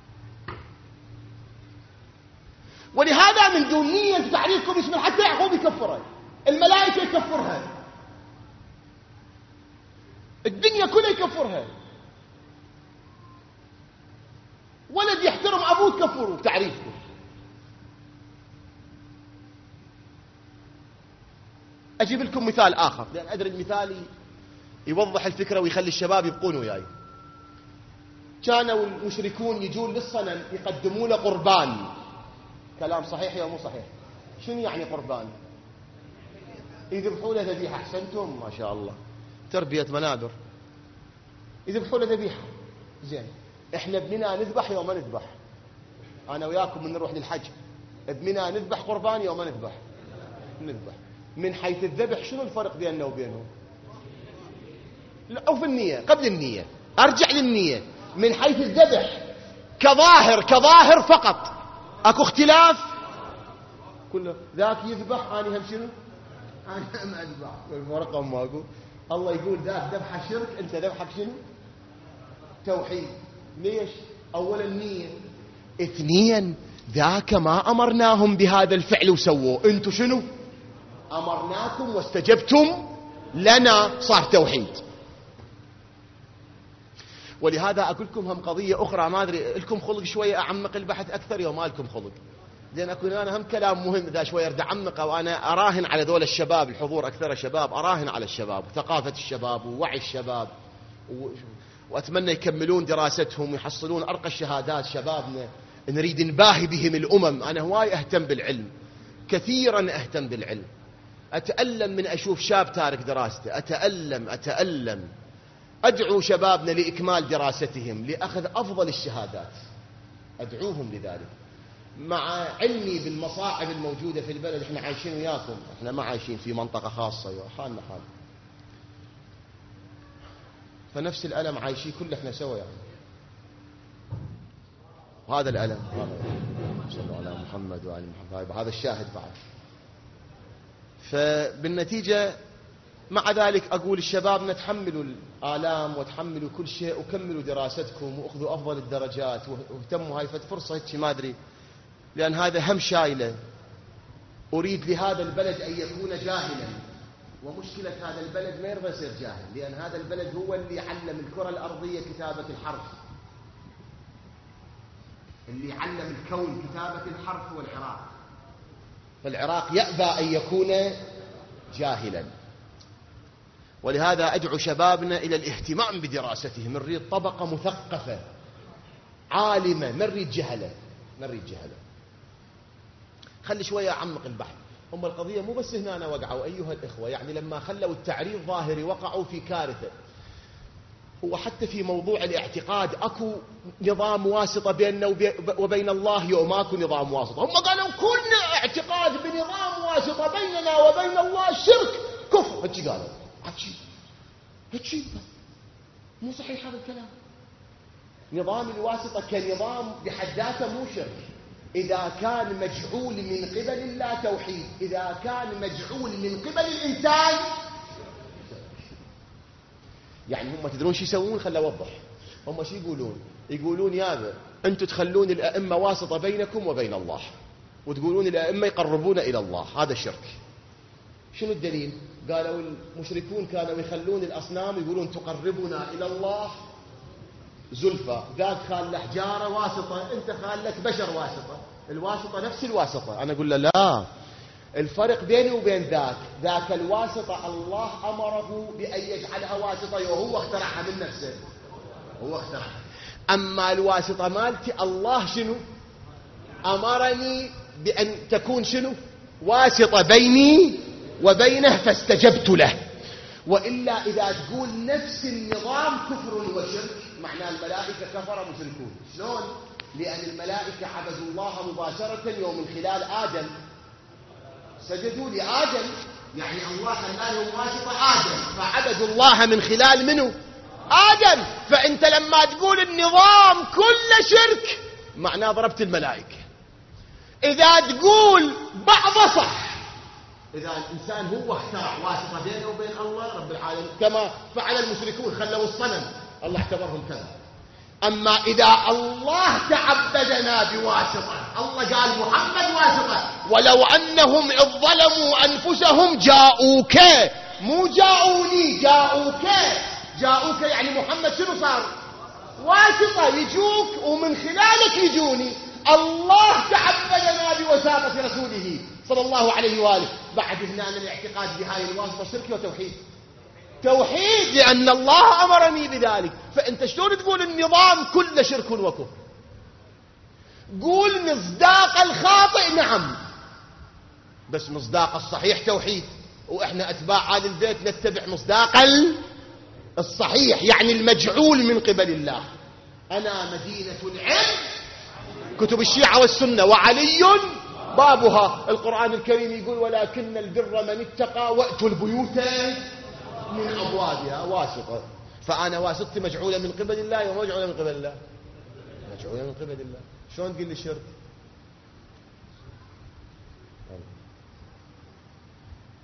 ولهذا من دون نية تعريفكم يشمل حتى يعقوب يكفرها، الملائكة يكفرها، الدنيا كلها يكفرها. ولد يحترم أبوه تكفروا بتعريفكم. أجيب لكم مثال آخر لأن أدري المثال يوضح الفكرة ويخلي الشباب يبقون وياي. كانوا المشركون يجون للصنم يقدمون له قربان. كلام صحيح يا مو صحيح؟ شنو يعني قربان؟ يذبحوا له ذبيحة. أحسنتم ما شاء الله، تربية منابر. يذبحوا له ذبيحة. زين احنا بمنى نذبح يوم ما نذبح. انا وياكم من نروح للحج بمنى نذبح قربان يوم ما نذبح. من حيث الذبح شنو الفرق بيننا وبينهم؟ لا او في النية قبل النية. ارجع للنية. من حيث الذبح كظاهر فقط اكو اختلاف كله. ذاك يذبح انا هم شنو؟ انا ما اذبح. الفرق ما اقول. الله يقول ذاك ذبحه شرك، انت ذبحك شنو؟ توحيد. ليش؟ أولا النية. اثنين ذاك ما أمرناهم بهذا الفعل وسووه، أنتم شنو؟ أمرناكم واستجبتم لنا، صار توحيد. ولهذا أقول لكم هم قضية أخرى، ما أدري لكم خلق شوية أعمق البحث أكثر يوم ما لكم خلق، لأن أكون أنا هم كلام مهم إذا شوية أرد أعمقه، وأنا أراهن على دول الشباب، الحضور أكثر شباب، أراهن على الشباب وثقافة الشباب ووعي الشباب، وأتمنى يكملون دراستهم ويحصلون أرقى الشهادات. شبابنا نريد نباهي بهم الأمم. أنا هواي أهتم بالعلم، كثيرا أهتم بالعلم، أتألم من أشوف شاب تارك دراسته، أتألم. أدعو شبابنا لإكمال دراستهم، لأخذ أفضل الشهادات، أدعوهم لذلك، مع علمي بالمصاعب الموجودة في البلد. احنا عايشين وياكم، احنا ما عايشين في منطقة خاصة، حالنا حال، فنفس الألم عايشين كل احنا سوا يعني. وهذا الألم، صلوا على محمد وعلى محمد، هذا الشاهد بعد. فبالنتيجة مع ذلك أقول الشباب تحملوا الآلام وتحملوا كل شيء، وكملوا دراستكم وأخذوا أفضل الدرجات، واهتموا. هاي فرصة هيك ما أدري، لأن هذا هم شايله. أريد لهذا البلد أن يكون جاهلا، ومشكلة هذا البلد ما يرضى يصير جاهل، لأن هذا البلد هو اللي علم الكرة الأرضية كتابة الحرف، اللي علم الكون كتابة الحرف هو العراق. فالعراق يأبى أن يكون جاهلا. ولهذا أدعو شبابنا إلى الاهتمام بدراستهم. نريد طبقة مثقفة عالمة، ما نريد جهلة. خلي شوية أعمق البحث. هم القضية مو بس هنا وقعوا أيها الإخوة، يعني لما خلوا التعريض ظاهري وقعوا في كارثة. وحتى في موضوع الاعتقاد أكو نظام واسطة بيننا وبين الله، يوم أكو نظام واسطة. هم قالوا كل اعتقاد بنظام واسطة بيننا وبين الله شرك كفر. هاتشي قالوا، هاتشي مو صحيح هذا الكلام. نظام الواسطة كنظام بحد ذاته مو شرك، إذا كان مجعول من قبل الله توحيد، إذا كان مجعول من قبل الإنسان. يعني هم تدرون شو يسوون؟ خلوا أوضح. هم شو يقولون؟ يقولون يا أنتم تخلون الأئمة واسطة بينكم وبين الله، وتقولون الأئمة يقربون إلى الله، هذا شرك. شنو الدليل؟ قالوا المشركون كانوا يخلون الأصنام يقولون تقربنا إلى الله زلفى، ذاك خال له حجارة واسطة، أنت خال لك بشر واسطة. الواسطة نفس الواسطة. أنا أقول له لا، الفرق بيني وبين ذاك الواسطة الله أمره بأن يجعلها واسطة، وهو اخترعها من نفسه، هو اخترعها. أما الواسطة مالتي الله شنو أمرني بأن تكون شنو واسطة بيني وبينه، فاستجبت له. وإلا إذا تقول نفس النظام كفر وشرك، معناه الملائكة كفر مشركون. شلون؟ لأن الملائكة عبدوا الله مباشرة يوم من خلال آدم، سجدوا لآدم، يعني الله خلالهم واسطة آدم، فعبدوا الله من خلال منه؟ آدم. فأنت لما تقول النظام كله شرك معناه ضربت الملائكة. إذا تقول بعضه صح، إذا الإنسان هو اخترع واسطة بينه وبين الله رب العالمين، كما فعل المشركون خلوا الصنم، الله اعتبرهم كذا. أما إذا الله تعبدنا بواسطة، الله قال محمد واسطة، ولو أنهم إذ ظلموا أنفسهم جاءوك، مو جاءوني، جاءوك يعني محمد شنو صار؟ واسطة، يجوك ومن خلالك يجوني. الله تعبدنا بوساطة رسوله صلى الله عليه وآله. بعد هنا الاعتقاد بهاي الواسطة شرك وتوحيد، توحيد، لأن الله أمرني بذلك. فأنت شلون تقول النظام كله شرك وكفر؟ قول مصداق الخاطئ نعم، بس مصداق الصحيح توحيد. وإحنا أتباع آل البيت نتبع مصداق الصحيح، يعني المجعول من قبل الله. أنا مدينة العلم، كتب الشيعة والسنة، وعلي بابها. القرآن الكريم يقول ولكن البر من اتقى وأتوا البيوت من أبوابها. واسطة، فأنا واسطتي مجعولة من قبل الله ومجعولة من قبل الله، مجعولة من قبل الله. شلون تقول لي شرك؟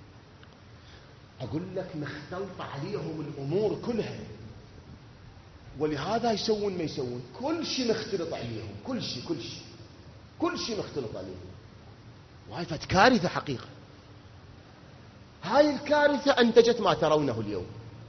أقول لك مختلط عليهم الأمور كلها. ولهذا يسوون ما يسوون، كل شيء مختلط عليهم، كل شيء مختلط عليهم. وهاي فت كارثة حقيقة. هاي الكارثة أنتجت ما ترونه اليوم.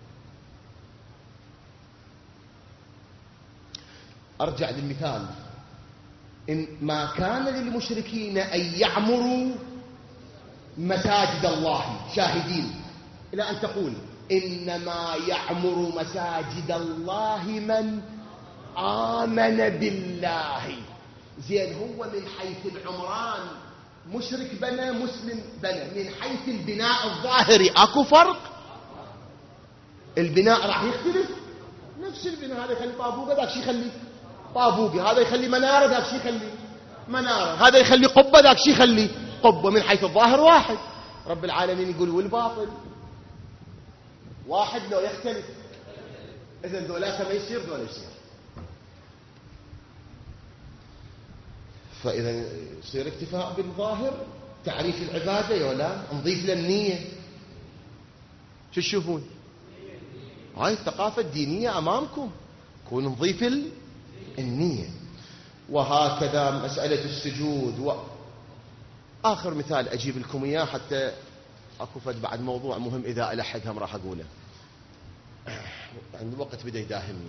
أرجع للمثال، إن ما كان للمشركين أن يعمروا مساجد الله شاهدين إلى أن تقول إنما يعمر مساجد الله من آمن بالله. زين، هو من حيث العمران مشرك بنى مسلم بنى، من حيث البناء الظاهري اكو فرق؟ البناء راح يختلف، نفس البناء، هذا يخلي طابوقه ذاك شي يخلي طابوقه، هذا يخلي مناره ذاك شي يخلي مناره، هذا يخلي قبه ذاك شي يخلي قبه، من حيث الظاهر واحد. رب العالمين يقول والباطل واحد لو يختلف. اذا ذولاك ما يصير ذولا يصير. فإذا يصير اكتفاء بالظاهر. تعريف العبادة يا ولا نضيف للنية. شو تشوفون؟ هاي الثقافة الدينية أمامكم، كون نضيف النية. وهكذا مسألة السجود. آخر مثال أجيب لكم إياه حتى أكو فد بعد موضوع مهم إذا ألحق هم راح أقوله، عند الوقت بدأ يداهمني.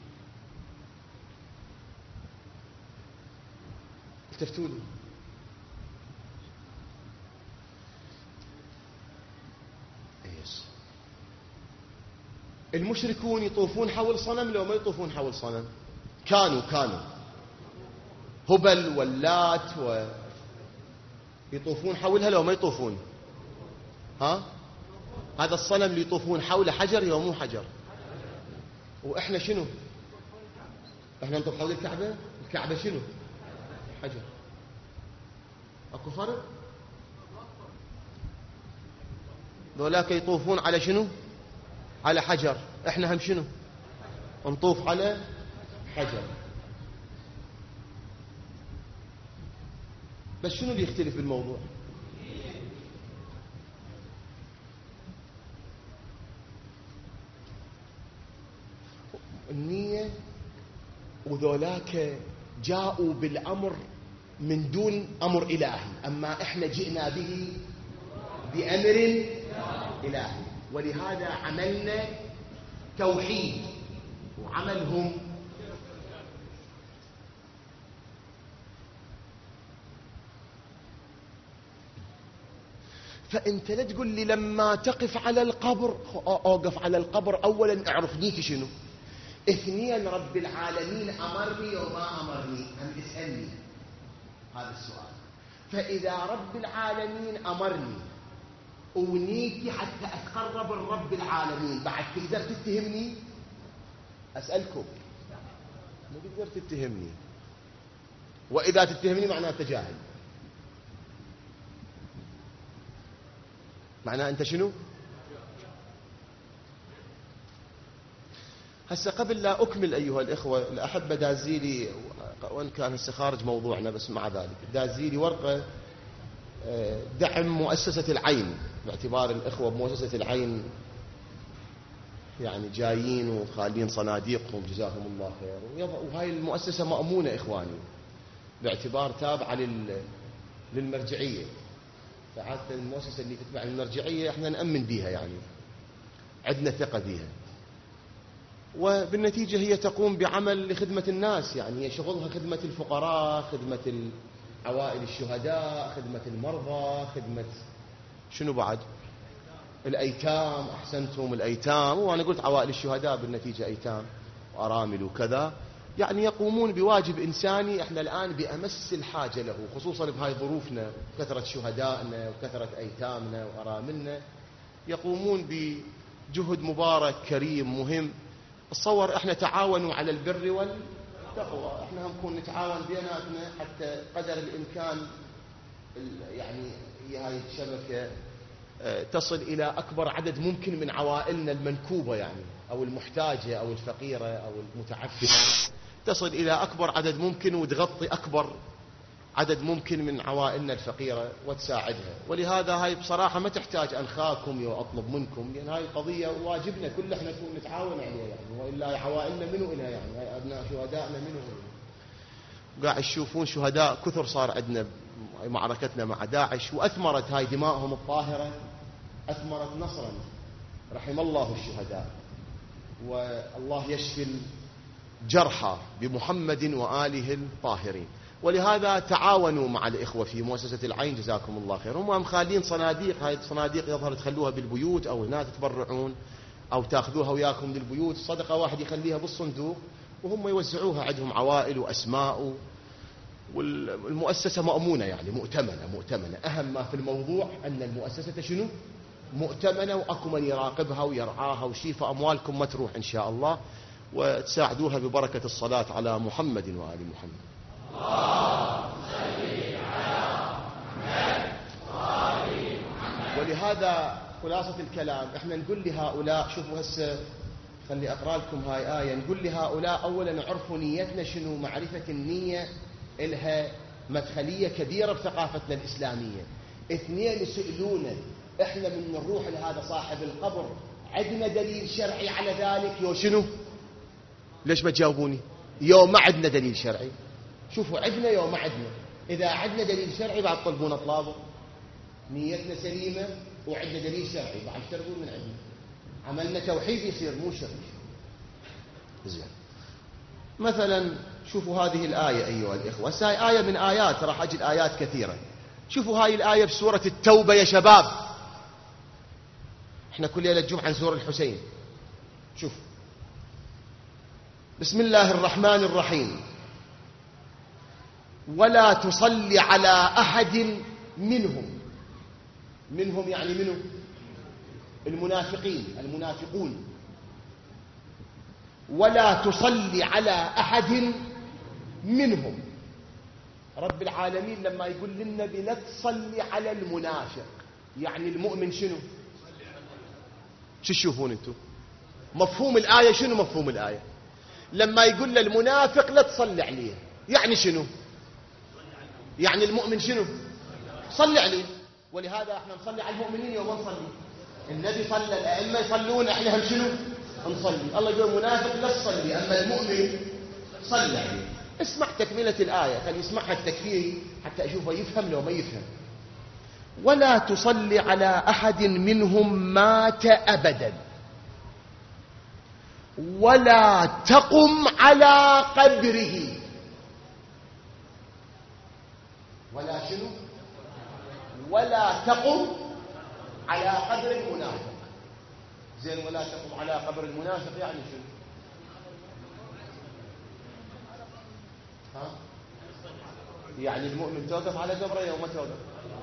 التفتوا لي. المشركون يطوفون حول صنم لو ما يطوفون حول صنم؟ كانوا هبل واللات يطوفون حولها لو ما يطوفون؟ ها؟ هذا الصنم اللي يطوفون حوله حجر لو مو حجر؟ وإحنا شنو؟ إحنا نطوف حول الكعبة؟ الكعبة شنو؟ حجر. اكو فرق؟ ذولاك يطوفون على شنو؟ على حجر. احنا هم شنو؟ نطوف على حجر. بس شنو اللي يختلف بالموضوع؟ النية. وذولاك جاءوا بالأمر من دون أمر إلهي، أما إحنا جئنا به بأمر إلهي، ولهذا عملنا توحيد وعملهم فأنت لا تقول لي لما تقف على القبر. أوقف على القبر أولا اعرف نيتي شنو، اثنين رب العالمين أمرني وما أمرني، هم اسألني هذا السؤال. فإذا رب العالمين أمرني ونيتي حتى أتقرب الرب العالمين، بعد تقدر تتهمني؟ أسألكم، ما تقدر تتهمني، وإذا تتهمني معناه تجاهل، معناه أنت شنو؟ هسه قبل لا أكمل أيها الإخوة الأحبة، دازيلي وإن كان هسه خارج موضوعنا، بس مع ذلك دازيلي ورقة دعم مؤسسة العين، باعتبار الإخوة بمؤسسة العين يعني جايين وخالين صناديقهم جزاهم الله خير، وهاي المؤسسة مأمونة إخواني باعتبار تابعة للمرجعية. فعادة المؤسسة اللي تتبع المرجعية احنا نأمن بيها، يعني عندنا ثقة بيها، وبالنتيجة هي تقوم بعمل لخدمة الناس، يعني هي شغلها خدمة الفقراء، خدمة عوائل الشهداء، خدمة المرضى، خدمة شنو بعد؟ الأيتام. أحسنتم، الأيتام. وأنا قلت عوائل الشهداء بالنتيجة أيتام وأرامل وكذا، يعني يقومون بواجب إنساني احنا الآن بأمس الحاجة له، خصوصا بهاي ظروفنا، كثرة شهدائنا وكثرة أيتامنا وأراملنا، يقومون بجهد مبارك كريم مهم. تصور احنا تعاونوا على البر والتقوى، احنا هم نكون نتعاون بيناتنا حتى قدر الإمكان، يعني هاي الشبكة تصل إلى أكبر عدد ممكن من عوائلنا المنكوبة، يعني أو المحتاجة أو الفقيرة أو المتعففة، تصل إلى أكبر عدد ممكن وتغطي أكبر عدد ممكن من عوائلنا الفقيرة وتساعدها. ولهذا هاي بصراحة ما تحتاج أنخاكم وأطلب منكم، لأن هاي قضية واجبنا كل احنا نكون نتعاون عليها يعني، وإلا عوائلنا منو إلها يعني، هاي أبناء شهدائنا منو إلها. قاعد تشوفون شهداء كثر صار عندنا معركتنا مع داعش، وأثمرت هاي دماءهم الطاهرة أثمرت نصرا. رحم الله الشهداء، والله يشفي الجرحى بمحمد وآله الطاهرين. ولهذا تعاونوا مع الإخوة في مؤسسة العين جزاكم الله خير. هم مخالين صناديق، هاي الصناديق يظهر تخلوها بالبيوت أو هنا تتبرعون أو تأخذوها وياكم للبيوت، صدقة واحد يخليها بالصندوق وهم يوزعوها، عندهم عوائل وأسماء، والمؤسسة مأمونة يعني مؤتمنة. أهم ما في الموضوع أن المؤسسة شنو؟ مؤتمنة، وأكو من يراقبها ويرعاها وشي، فأموالكم ما تروح إن شاء الله، وتساعدوها ببركة الصلاة على محمد وآل محمد. ولهذا خلاصة الكلام احنا نقول لهؤلاء، شوفوا هسه خلي أقرأ لكم هاي آية، نقول لهؤلاء أولا نعرفوا نيتنا شنو، معرفة النية إلها مدخلية كبيرة بثقافتنا الإسلامية. اثنين يسألونا احنا من نروح لهذا صاحب القبر عندنا دليل شرعي على ذلك يو شنو؟ ليش ما تجاوبوني؟ يو ما عندنا دليل شرعي. شوفوا عندنا يو ما عندنا، إذا عندنا دليل شرعي بعد طلبون أطلابه، نيتنا سليمة وعندنا دليل شرعي بعد تربون من عندنا، عملنا توحيد يصير مو شرك. زين مثلا شوفوا هذه الآية أيها الإخوة، هاي آية من آيات، راح أجد آيات كثيرة. شوفوا هاي الآية بسورة التوبة يا شباب، احنا كل ليلة الجمعة نزور الحسين. شوف بسم الله الرحمن الرحيم، ولا تصلي على أحد منهم يعني منو؟ المنافقون. ولا تصلي على أحد منهم. رب العالمين لما يقول للنبي لا تصلي على المنافق، يعني المؤمن شنو؟ شو تشوفون انتم؟ مفهوم الآية شنو؟ مفهوم الآية لما يقول للمنافق لا تصلي عليه يعني شنو؟ يعني المؤمن شنو؟ صلي عليه. ولهذا احنا نصلي على المؤمنين يوم نصلي، النبي صلى، الأئمة يصلون، احنا هم شنو؟ نصلي. الله يقول منافق لا تصلي، أما المؤمن صلي عليه. اسمع تكملة الآية، خلي يسمعها التكفيري حتى أشوفه يفهم لو ما يفهم. ولا تصلي على أحد منهم مات أبدا ولا تقم على قبره. ولا شنو؟ ولا تقم على قبر المنافق. زين ولا تقم على قبر المنافق يعني شنو؟ ها؟ يعني المؤمن توقف على قبره يوم ما توقف.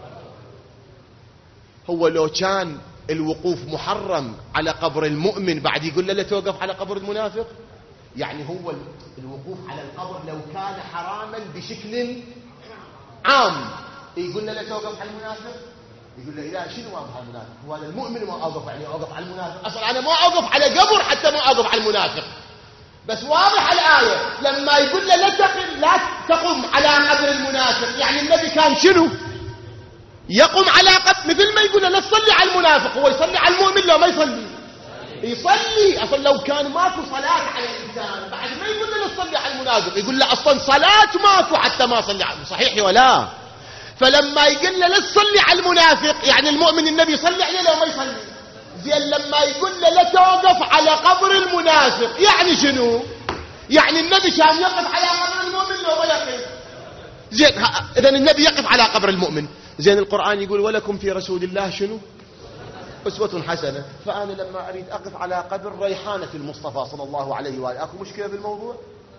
هو لو كان الوقوف محرم على قبر المؤمن بعد يقول له لا توقف على قبر المنافق؟ يعني هو الوقوف على القبر لو كان حراما بشكل عام يقول له لا توقف على المنافق؟ يقول له لا شنو واقف على المنافق؟ هو هذا المؤمن ما اوقف عليه، اوقف على المنافق. اصلا انا ما اوقف على قبر حتى ما اوقف على المنافق، بس واضح الآية لما يقول له لا تقم على قبر المنافق، يعني النبي كان شنو؟ يقوم على قبر، مثل ما يقول له لا تصلي على المنافق، هو يصلي على المؤمن لو ما يصلي؟ يصلي. اصلا لو كان ماكو صلاة على الانسان بعد ما يقول له لا تصلي على المنافق، يقول له اصلا صلاة ماكو حتى ما صلي على، صحيح ولا؟ فلما يقول له لا تصلي على المنافق يعني المؤمن النبي يصلي عليه لو ما يصلي. زين لما يقول له لا توقف على قبر المنافق يعني شنو؟ يعني النبي كان يقف على قبر المؤمن لو ما يقف. زين اذا النبي يقف على قبر المؤمن. زين القرآن يقول ولكم في رسول الله شنو؟ أسوة حسنة. فأنا لما أريد أقف على قبر ريحانة المصطفى صلى الله عليه وآله أكو مشكلة بالموضوع؟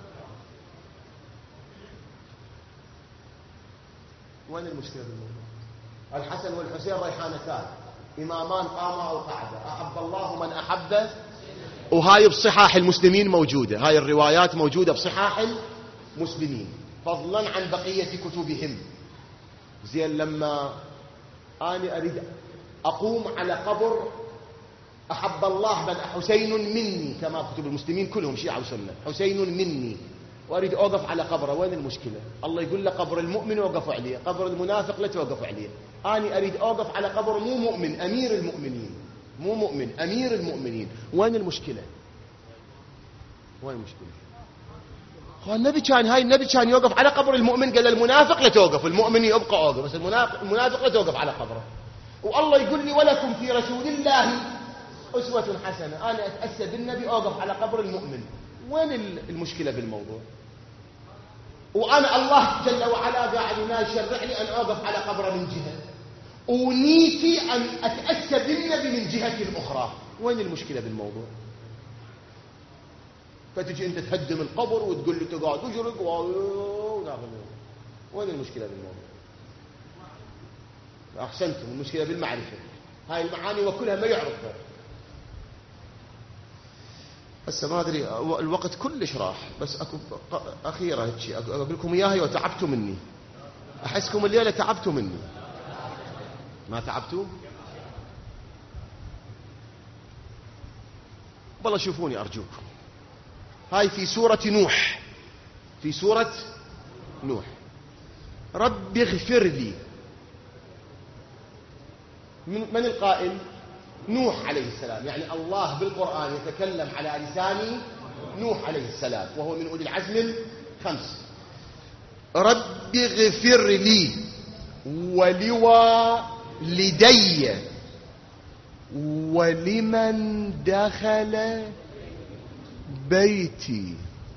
وين المشكلة بالموضوع؟ الحسن والحسين ريحانتان، إمامان قاما أو قعدا، أحب الله من أحبه. وهاي بصحاح المسلمين موجودة، هاي الروايات موجودة بصحاح المسلمين فضلا عن بقية كتبهم. زين لما أنا أريد أقوم على قبر أحب الله من حسين مني، كما كتب المسلمين كلهم شيعة وسنة، حسين مني، وأريد أوقف على قبره، وين المشكلة؟ الله يقول له قبر المؤمن وقفوا عليه، قبر المنافق لا توقف عليه. أنا أريد أوقف على قبر مو مؤمن، أمير المؤمنين، مو مؤمن، أمير المؤمنين، وين المشكلة؟ وين المشكلة؟ النبي كان يوقف على قبر المؤمن، قال المنافق لا توقف، المؤمن يبقى أوقف، بس المنافق لا توقف على قبره. والله يقول لي ولكم في رسول الله أسوة حسنة، أنا أتأسى بالنبي أوقف على قبر المؤمن، وين المشكلة بالموضوع؟ وأنا الله جل وعلا قاعد يشرع لي أن أوقف على قبره من جهة، ونيتي أن أتأسى بالنبي من جهة أخرى، وين المشكلة بالموضوع؟ فتجي أنت تهدم القبر وتقول لي تقعد وجرق وين المشكلة بالموضوع؟ أحسنتم، المشكلة بالمعرفة، هاي المعاني وكلها ما يعرفها. بس ما أدري الوقت كلش راح، بس أكو أخيرة هيك أقول لكم إياها وتعبتوا مني، أحسكم الليلة تعبتوا مني، ما تعبتوا؟ والله شوفوني أرجوكم، هاي في سورة نوح، في سورة نوح، رب اغفر لي، من القائل؟ نوح عليه السلام، يعني الله بالقرآن يتكلم على لسان نوح عليه السلام وهو من أولي العزم الخمس. رب اغفر لي ولوالدي ولمن دخل بيتي.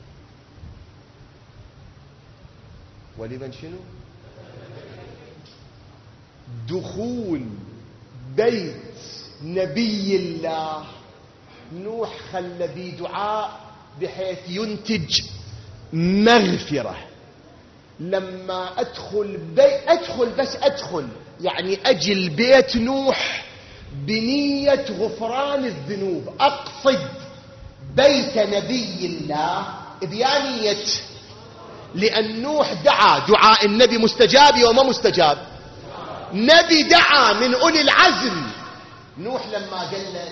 ولمن شنو؟ دخول بيت نبي الله نوح خلى بي دعاء بحيث ينتج مغفرة. لما أدخل يعني أجل بيت نوح بنية غفران الذنوب، أقصد بيت نبي الله بيانية، لأن نوح دعاء النبي مستجاب وما مستجاب، نبي دعا من أولي العزم. نوح لما قال له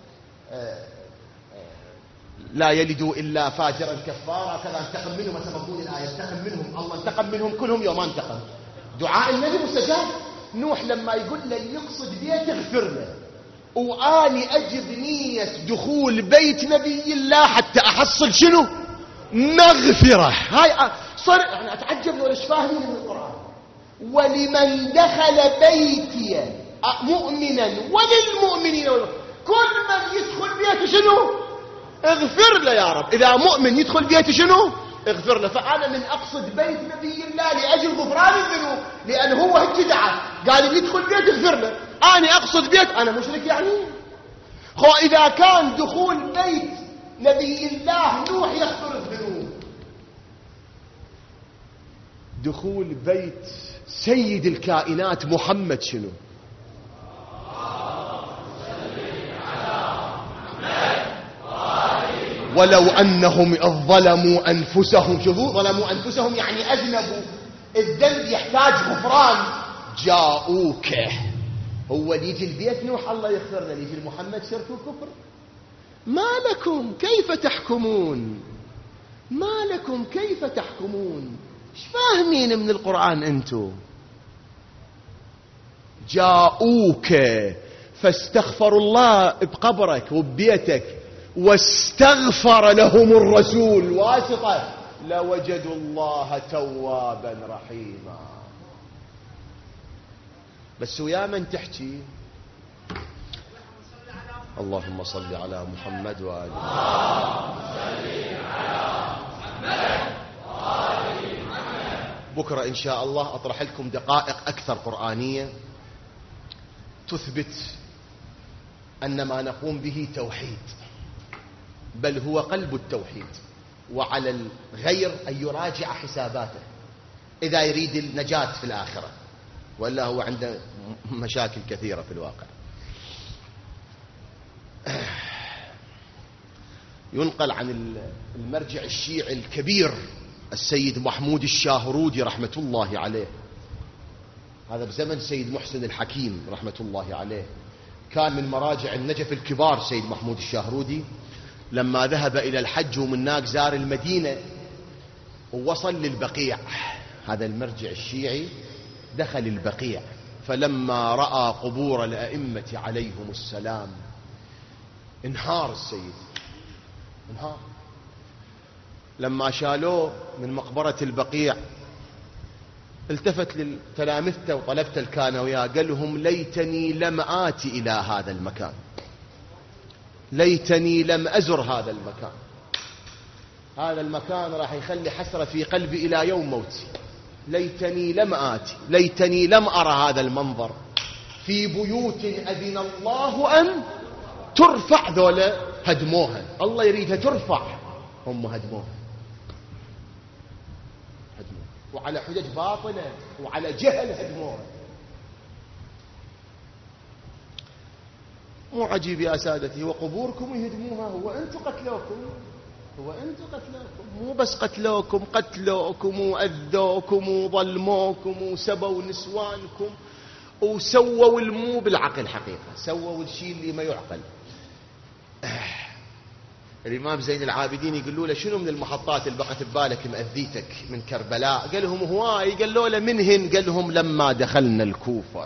لا يلدوا إلا فاجرا كفارا كذا انتقم منهم، مثل ما تقول الآية انتقم منهم، الله انتقم منهم كلهم يوم انتقم، دعاء النبي مستجاب. نوح لما يقول له يقصد بيت اغفر له، وآني أجب نية دخول بيت نبي الله حتى أحصل شنو؟ مغفرة. هاي صار يعني أتعجب لو إيش فاهمين من القرآن. ولمن دخل بيتي مؤمنا وللمؤمنين، كل من يدخل بيته شنو؟ اغفر له يا رب. إذا مؤمن يدخل بيته شنو؟ اغفر له. فأنا من أقصد بيت نبي الله لأجل غفران الذنوب، لأن هو هيك دعا قال اللي يدخل بيت اغفر له، أنا أقصد بيت، أنا مشرك يعني؟ هو إذا كان دخول بيت نبي الله نوح يغفر الذنوب، دخول بيت سيد الكائنات محمد شنو؟ ولو أنهم ظلموا أنفسهم، شوفوا ظلموا أنفسهم يعني أذنبوا، الذنب يحتاج غفران، جاءوك. هو اللي يجي البيت نوح الله يغفر له، يجي محمد شرك وكفر. ما لكم كيف تحكمون؟ ما لكم كيف تحكمون؟ ايش فاهمين من القرآن انتم؟ جاءوك فاستغفروا الله بقبرك وببيتك واستغفر لهم الرسول واسطة لوجدوا الله توابا رحيما. بس ويا من تحكي اللهم صل على محمد وآله بكرة إن شاء الله أطرح لكم دقائق أكثر قرآنية تثبت أن ما نقوم به توحيد، بل هو قلب التوحيد، وعلى الغير أن يراجع حساباته إذا يريد النجاة في الآخرة، ولا هو عنده مشاكل كثيرة في الواقع. ينقل عن المرجع الشيعي الكبير السيد محمود الشاهرودي رحمة الله عليه، هذا بزمن سيد محسن الحكيم رحمة الله عليه، كان من مراجع النجف الكبار سيد محمود الشاهرودي. لما ذهب إلى الحج ومن هناك زار المدينة، ووصل للبقيع. هذا المرجع الشيعي دخل البقيع، فلما رأى قبور الأئمة عليهم السلام انهار السيد، انهار. لما شالوه من مقبرة البقيع التفت للتلامذة وطلبت كان وياه، قال لهم ليتني لم آتي إلى هذا المكان، ليتني لم أزر هذا المكان. هذا المكان راح يخلي حسرة في قلبي إلى يوم موتي. ليتني لم آتي، ليتني لم أرى هذا المنظر في بيوت أذن الله أن ترفع. ذولا هدموها، الله يريدها ترفع، هم هدموها وعلى حجج باطلة وعلى جهل هدموها. مو عجيب يا سادتي وقبوركم يهدموها؟ هو أنتم قتلوكم، هو أنتم قتلوكم، مو بس قتلوكم، قتلوكم وأذوكم وظلموكم وسبوا نسوانكم وسووا المو بالعقل حقيقة، سووا الشيء اللي ما يعقل. الإمام زين العابدين يقولوا له شنو من المحطات اللي بقت ببالك مأذيتك من كربلاء؟ قال لهم هواي. قالوا له منهن؟ قال لهم لما دخلنا الكوفة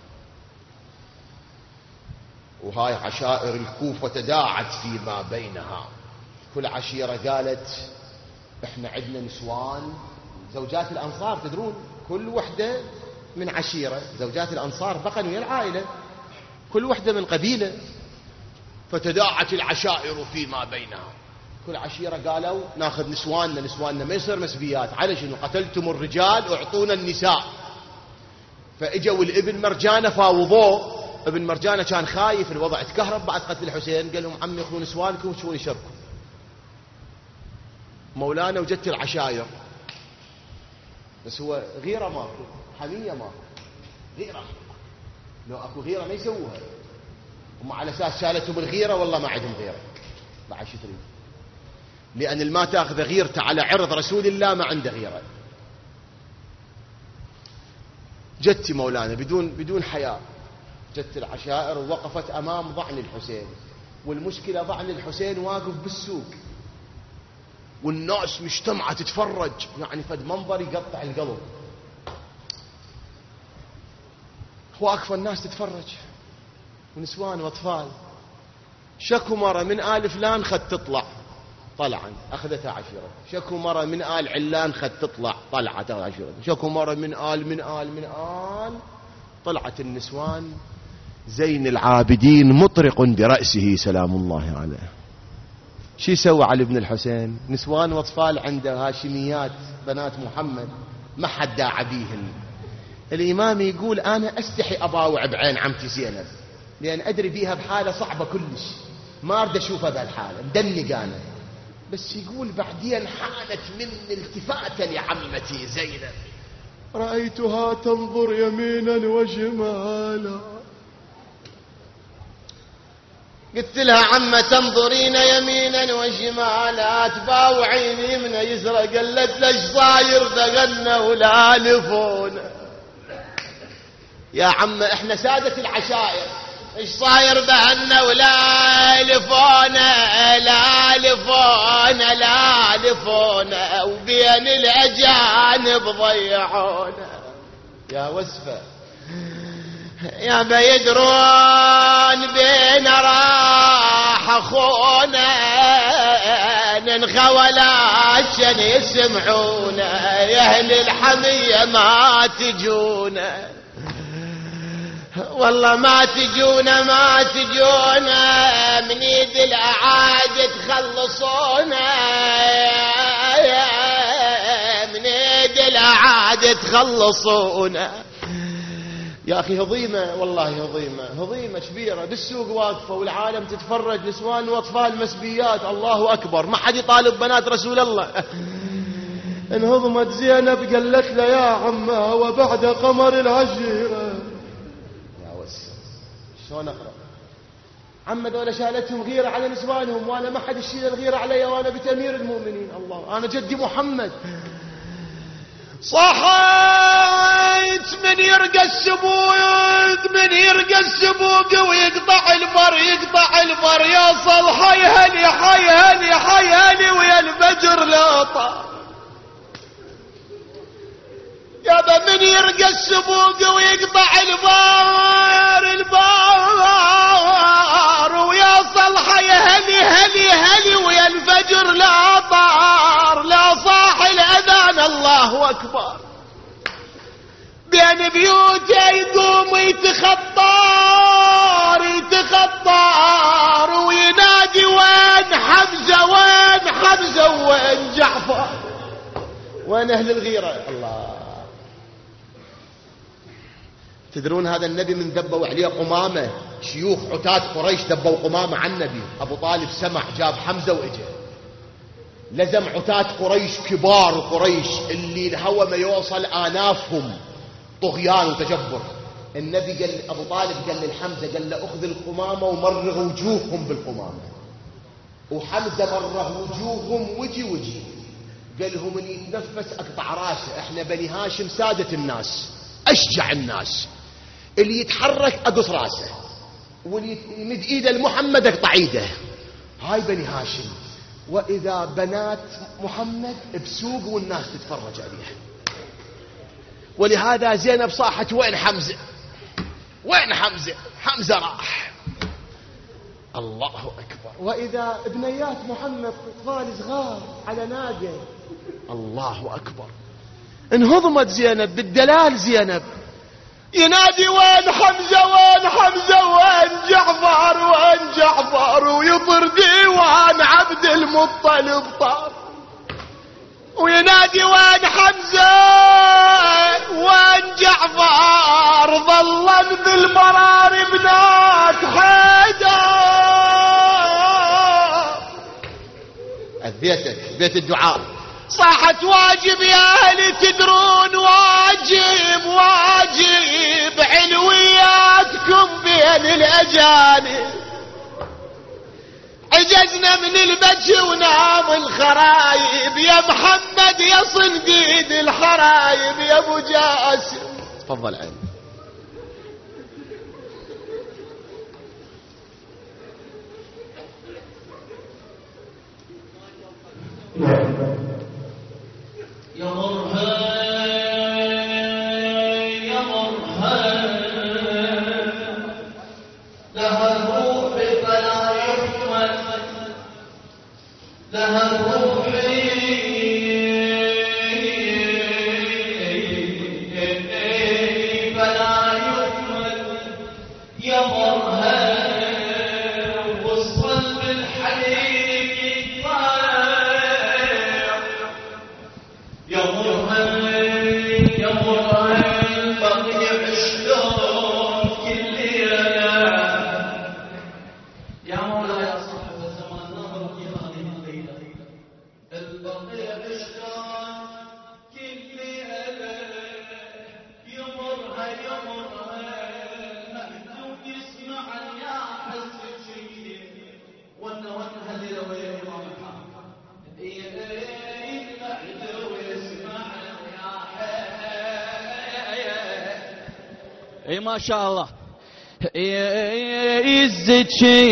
وهاي عشائر الكوفة تداعت فيما بينها، كل عشيرة قالت احنا عندنا نسوان زوجات الأنصار، تدرون كل وحدة من عشيرة، زوجات الأنصار بقوا ويا العائلة كل وحدة من قبيلة، فتداعت العشائر فيما بينها. كل عشيرة قالوا ناخذ نسواننا، نسواننا ما يصير مسبيات، على شنو؟ قتلتم الرجال واعطونا النساء. فاجوا الابن مرجانة فاوضوه، ابن مرجانة كان خايف الوضع تكهرب بعد قتل الحسين، قال لهم عمي خذوا نسوانكم وشون يشركوا. مولانا وجدت العشائر، بس هو غيرة ماكو، حمية ماكو، غيرة. لو اكو غيرة ما يسووها، هم على اساس شالتهم الغيرة والله ما عندهم غيرة. بعد شو تريد؟ لأن الما تاخذ غيرته على عرض رسول الله ما عنده غيرة. جدتي مولانا بدون حياء، جدت العشائر ووقفت أمام ضعن الحسين، والمشكلة ضعن الحسين واقف بالسوق والناس مجتمعة تتفرج، يعني فد منظر يقطع القلب. واقفة الناس تتفرج ونسوان واطفال. شكو مرة من آل فلان خد تطلع، طلعا أخذتها عشيرة. شكو مرة من آل علان خد تطلع، طلعت عشيرة. شكو مرة من آل طلعت النسوان. زين العابدين مطرق برأسه سلام الله عليه. شي سوى علي بن الحسين؟ نسوان واطفال عنده هاشميات بنات محمد ما حد داع بيهن. الإمام يقول أنا أستحي أباوع بعين عمتي زينب، لأن أدري بيها بحالة صعبة كلش، ما أرد أشوفها بهالحالة، مدنق أنا. بس يقول بعدين حانت من التفاتة لعمتي زينب، رأيتها تنظر يمينا وشمالا. قلت لها عمة تنظرين يمينا وشمالا، تباوعين يمنى يسرى. قالت ليش صاير دغنا ولا لفونا؟ يا عمة احنا سادة العشائر، ايش صاير بهنا ولا لفونا؟ لا لفونا لا لفونا، وبين الأجانب ضيعونا. يا وسفة يا بيدرون بين راح اخونا، ننخى ولا شن يسمعونا، يا اهل الحمية ما تجونا، والله ما تجونا ما تجونا، من يد الأعادي تخلصونا، من يد الأعادي تخلصونا. يا أخي هضيمة والله، هضيمة كبيرة بالسوق واقفة والعالم تتفرج، نسوان وأطفال مسبيات. الله أكبر، ما حد يطالب بنات رسول الله. انهضمت زينب قالت له يا عمها وبعد قمر العشيرة. شلون اقرا؟ عم ذولا شالتهم غيره على نسوانهم، وانا ما حد يشيل الغيره علي، وانا بيت امير المؤمنين. الله، انا جدي محمد. صحيت من يرقى السبوق، من يرقى السبوق ويقطع البر، يقطع البر، يوصل حي هلي حي هلي حي هلي ويا الفجر لا طار. يابا من يرقى السبوق ويقطع البار ويصل حي هلي ويا الفجر لا طار لا صاح الأذان الله أكبر بين بيوته يقوم يتخطر وينادي وين حمزة وين جعفر وين أهل الغيرة. الله. تدرون هذا النبي من ذبوا عليه قمامة شيوخ عتاد قريش ذبوا قمامة عن النبي. أبو طالب سمع جاب حمزة وإجا لزم عتاد قريش كبار قريش اللي الهوى ما يوصل آنافهم طغيان وتجبر. النبي قال أبو طالب قال للحمزة قال له أخذ القمامة ومرغ وجوههم بالقمامة. وحمزة مرغ وجوههم وجي قال لهم اللي يتنفس أقطع راسه. احنا بني هاشم سادة الناس أشجع الناس اللي يتحرك أقص راسه واللي يمد إيده لمحمد أقطع إيده. هاي بني هاشم. وإذا بنات محمد بسوق والناس تتفرج عليها. ولهذا زينب صاحت وين حمزة حمزة راح. الله أكبر. وإذا ابنيات محمد أطفال صغار على ناقة. الله أكبر. انهضمت زينب بالدلال. زينب ينادي وين حمزة وين جعفر ويطر ديوان عبد المطلب طار وينادي وين حمزة وين جعفر ظلا بالمرار بنات حيدر. أذيتك بيت الدعاء. صاحت واجب يا أهلي تدرون واجب علوياتكم بين الأجانب. عجزنا من البج ونام الخرايب يا محمد يا صنديد الحرايب يا ابو جاسم. تفضل عين. يا مرحبا يا مرحبا لها الروح فلا يحمل لها الروح فلا يحمل يا مرحبا والصلب الحليب يا مرهن يا مرهن بقي شلون كل ليلة يا مولاي يا صاحب الزمان نظرك يا هذه الليلة البقيع شلون كل ليلة يا مرهن مهدوك يسمعني يا حس شيء وانا هذه ويا امام الحرم اي ما شاء الله يزك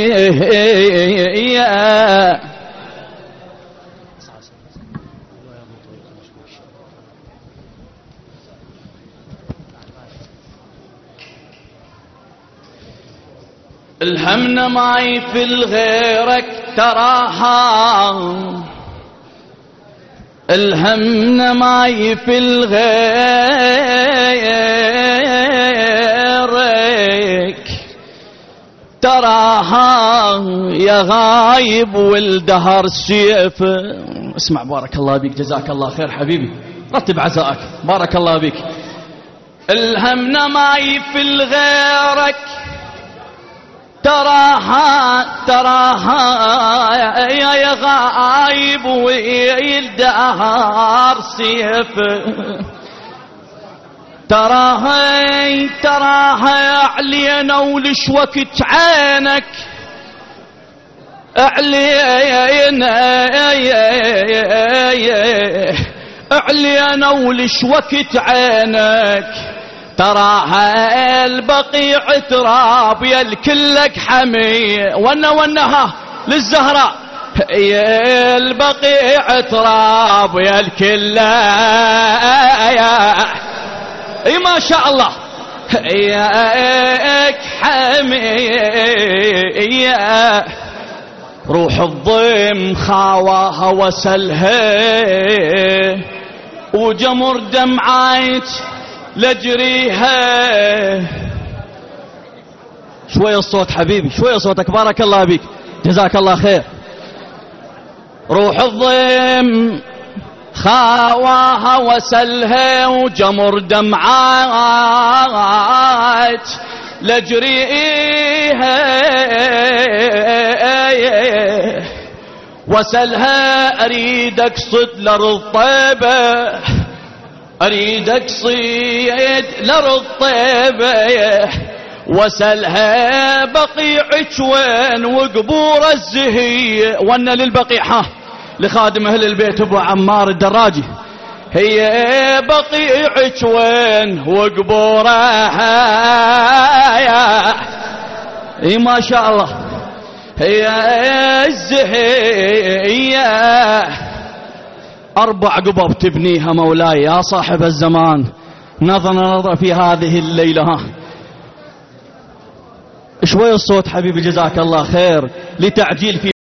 الهمنا معي في الغيرك تراها الهمنا معي في الغيرك تراها يا غايب والدهر سيف. اسمع بارك الله بك جزاك الله خير حبيبي رتب عزائك بارك الله بك. الهمنا معي في الغيرك تراها يا غايب والدهر سيف. تراها علينا ولش وقت عينك علينا ولش وقت عينك تراها البقيع تراب يا الكلك حمي ونها للزهراء يا البقيع تراب يا الكل اي ما شاء الله. ياك حمية روح الضيم خاواها وسلها وجمر دمعات لجريها. شوية الصوت حبيبي، شوية صوتك، بارك الله بك، جزاك الله خير. روح الضيم خاواها وسلها وجمر دمعات لجريها وسلها. أريد أقصد لأرض طيبة، أريد أقصد لأرض طيبة وسلها بقيعك وين وقبور الزهية. وانا للبقيع ها لخادم أهل البيت أبو عمار الدراجي. هي بقيعك وين وقبورها اي ما شاء الله. هي الزهية 4 قبب تبنيها مولاي يا صاحب الزمان. نظر في هذه الليلة. ها شوي الصوت حبيبي جزاك الله خير لتعجيل في